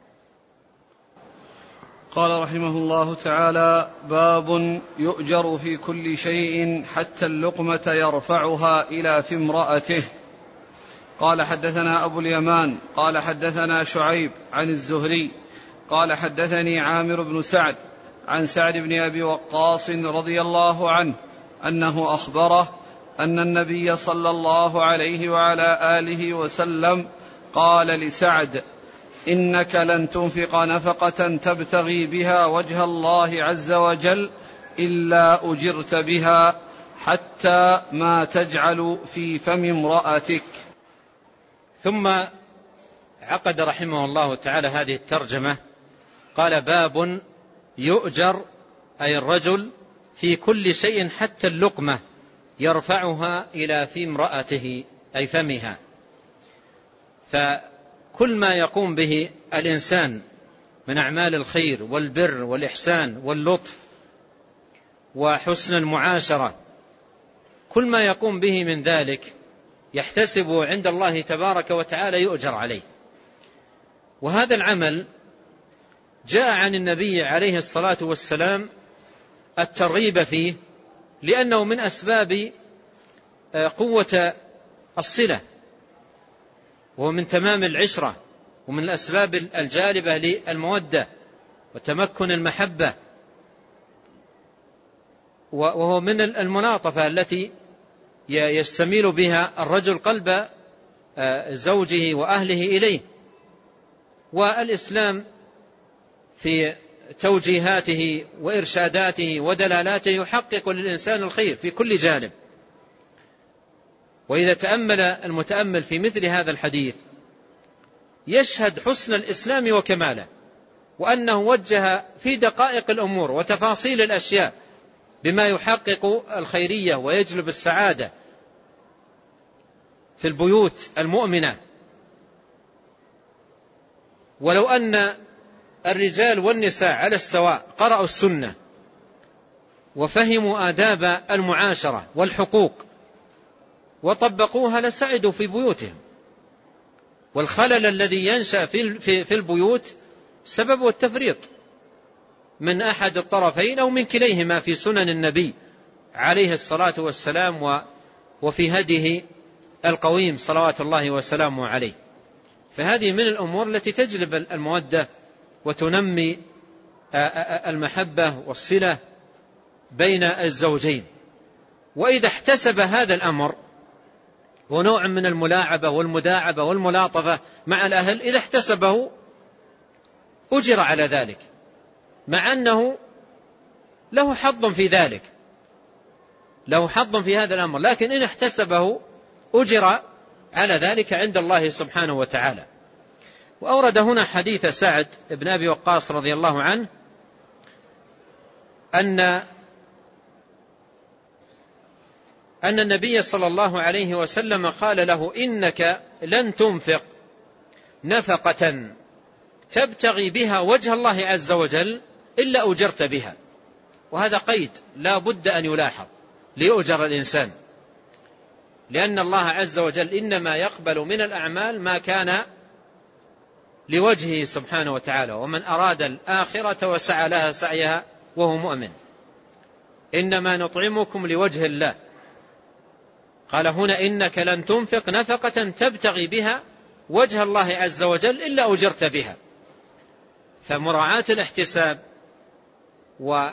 قال رحمه الله تعالى: باب يؤجر في كل شيء حتى اللقمة يرفعها إلى في امرأته. قال حدثنا أبو اليمان قال حدثنا شعيب عن الزهري قال حدثني عامر بن سعد عن سعد بن أبي وقاص رضي الله عنه أنه أخبره أن النبي صلى الله عليه وعلى آله وسلم قال لسعد: إنك لن تنفق نفقة تبتغي بها وجه الله عز وجل إلا أجرت بها حتى ما تجعل في فم امرأتك. ثم عقد رحمه الله تعالى هذه الترجمة، قال: باب يؤجر أي الرجل في كل شيء حتى اللقمة يرفعها إلى في امرأته أي فمها. كل ما يقوم به الإنسان من أعمال الخير والبر والإحسان واللطف وحسن المعاشرة، كل ما يقوم به من ذلك يحتسبه عند الله تبارك وتعالى يؤجر عليه. وهذا العمل جاء عن النبي عليه الصلاة والسلام الترغيب فيه، لأنه من أسباب قوة الصلة، ومن تمام العشرة، ومن الأسباب الجالبة للمودة وتمكن المحبة، وهو من المناطفة التي يستميل بها الرجل قلب زوجه وأهله إليه. والإسلام في توجيهاته وإرشاداته ودلالاته يحقق للإنسان الخير في كل جانب. وإذا تأمل المتأمل في مثل هذا الحديث يشهد حسن الإسلام وكماله، وأنه وجه في دقائق الأمور وتفاصيل الأشياء بما يحقق الخيرية ويجلب السعادة في البيوت المؤمنة. ولو أن الرجال والنساء على السواء قرأوا السنة وفهموا آداب المعاشرة والحقوق وطبقوها لسعدوا في بيوتهم. والخلل الذي ينشأ في البيوت سببه التفريط من أحد الطرفين أو من كليهما في سنن النبي عليه الصلاة والسلام وفي هديه القويم صلوات الله وسلامه عليه. فهذه من الأمور التي تجلب المودة وتنمي المحبة والصلة بين الزوجين. وإذا احتسب هذا الأمر ونوع من الملاعبة والمداعبة والملاطفة مع الأهل، إذا احتسبه أجر على ذلك، مع أنه له حظ في ذلك، له حظ في هذا الأمر، لكن إن احتسبه أجر على ذلك عند الله سبحانه وتعالى. وأورد هنا حديث سعد بن أبي وقاص رضي الله عنه أن أن النبي صلى الله عليه وسلم قال له: إنك لن تنفق نفقة تبتغي بها وجه الله عز وجل إلا أجرت بها. وهذا قيد لا بد أن يلاحظ ليؤجر الإنسان، لأن الله عز وجل إنما يقبل من الأعمال ما كان لوجهه سبحانه وتعالى، ومن أراد الآخرة وسعى لها سعيها وهو مؤمن. إنما نطعمكم لوجه الله. قال هنا: إنك لن تنفق نفقة تبتغي بها وجه الله عز وجل إلا أجرت بها. فمراعاة الاحتساب وقصد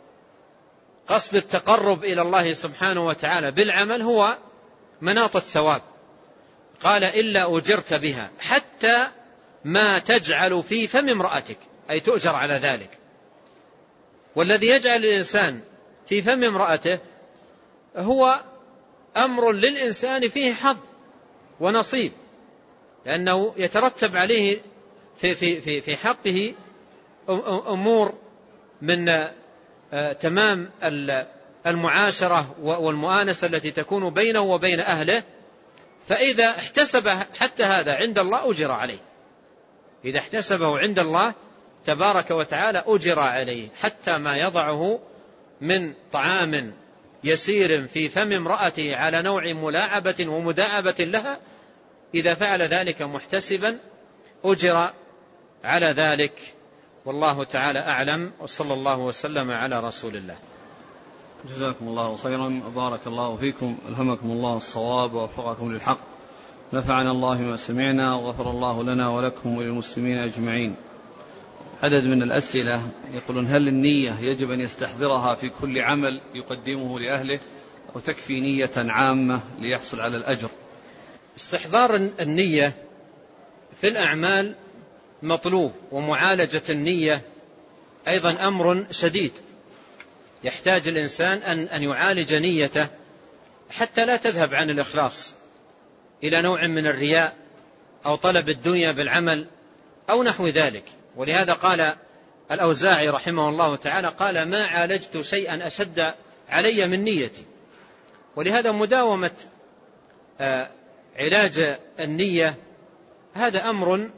التقرب إلى الله سبحانه وتعالى بالعمل هو مناط الثواب. قال: إلا أجرت بها، حتى ما تجعل في فم امرأتك، أي تؤجر على ذلك. والذي يجعل الإنسان في فم امرأته هو أمر للإنسان فيه حظ ونصيب، لأنه يترتب عليه في, في, في, في حقه أمور من تمام المعاشرة والمؤانسة التي تكون بينه وبين أهله. فإذا احتسب حتى هذا عند الله أجر عليه، إذا احتسبه عند الله تبارك وتعالى أجر عليه، حتى ما يضعه من طعام يسير في فم امرأته على نوع ملاعبة ومداعبة لها، إذا فعل ذلك محتسبا أجر على ذلك. والله تعالى أعلم، وصلى الله وسلم على رسول الله. جزاكم الله خيرا وبارك الله فيكم، ألهمكم الله الصواب ووفقكم للحق، نفعنا الله ما سمعنا وغفر الله لنا ولكم وللمسلمين أجمعين. عدد من الأسئلة يقولون: هل النية يجب أن يستحضرها في كل عمل يقدمه لأهله، أو تكفي نية عامة ليحصل على الأجر؟ استحضار النية في الأعمال مطلوب، ومعالجة النية أيضا أمر شديد، يحتاج الإنسان أن أن يعالج نيته حتى لا تذهب عن الإخلاص إلى نوع من الرياء أو طلب الدنيا بالعمل أو نحو ذلك. ولهذا قال الأوزاعي رحمه الله تعالى: قال: ما عالجت شيئا أشد علي من نيتي. ولهذا مداومة علاج النية هذا أمر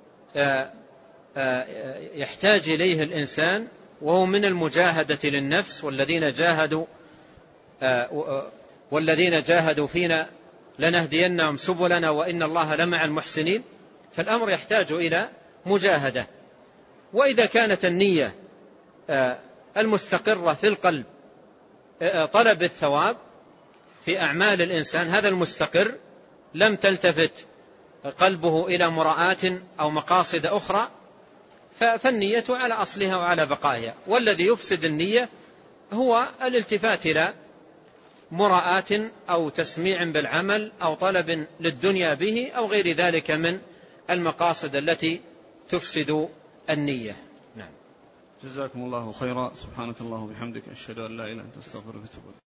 يحتاج إليه الإنسان، وهو من المجاهدة للنفس، والذين جاهدوا والذين جاهدوا فينا لنهدينهم سبلنا وإن الله لمع المحسنين. فالأمر يحتاج إلى مجاهدة. وإذا كانت النية المستقرة في القلب طلب الثواب في أعمال الإنسان، هذا المستقر لم تلتفت قلبه إلى مراءات أو مقاصد أخرى، فالنية على أصلها وعلى بقائها. والذي يفسد النية هو الالتفات إلى مراءات أو تسميع بالعمل أو طلب للدنيا به أو غير ذلك من المقاصد التي تفسد النية. نعم. جزاكم الله خيرا. سبحانك الله وبحمدك، أشهد أن لا إله إلا أنت، أستغفرك وأتوب إليك.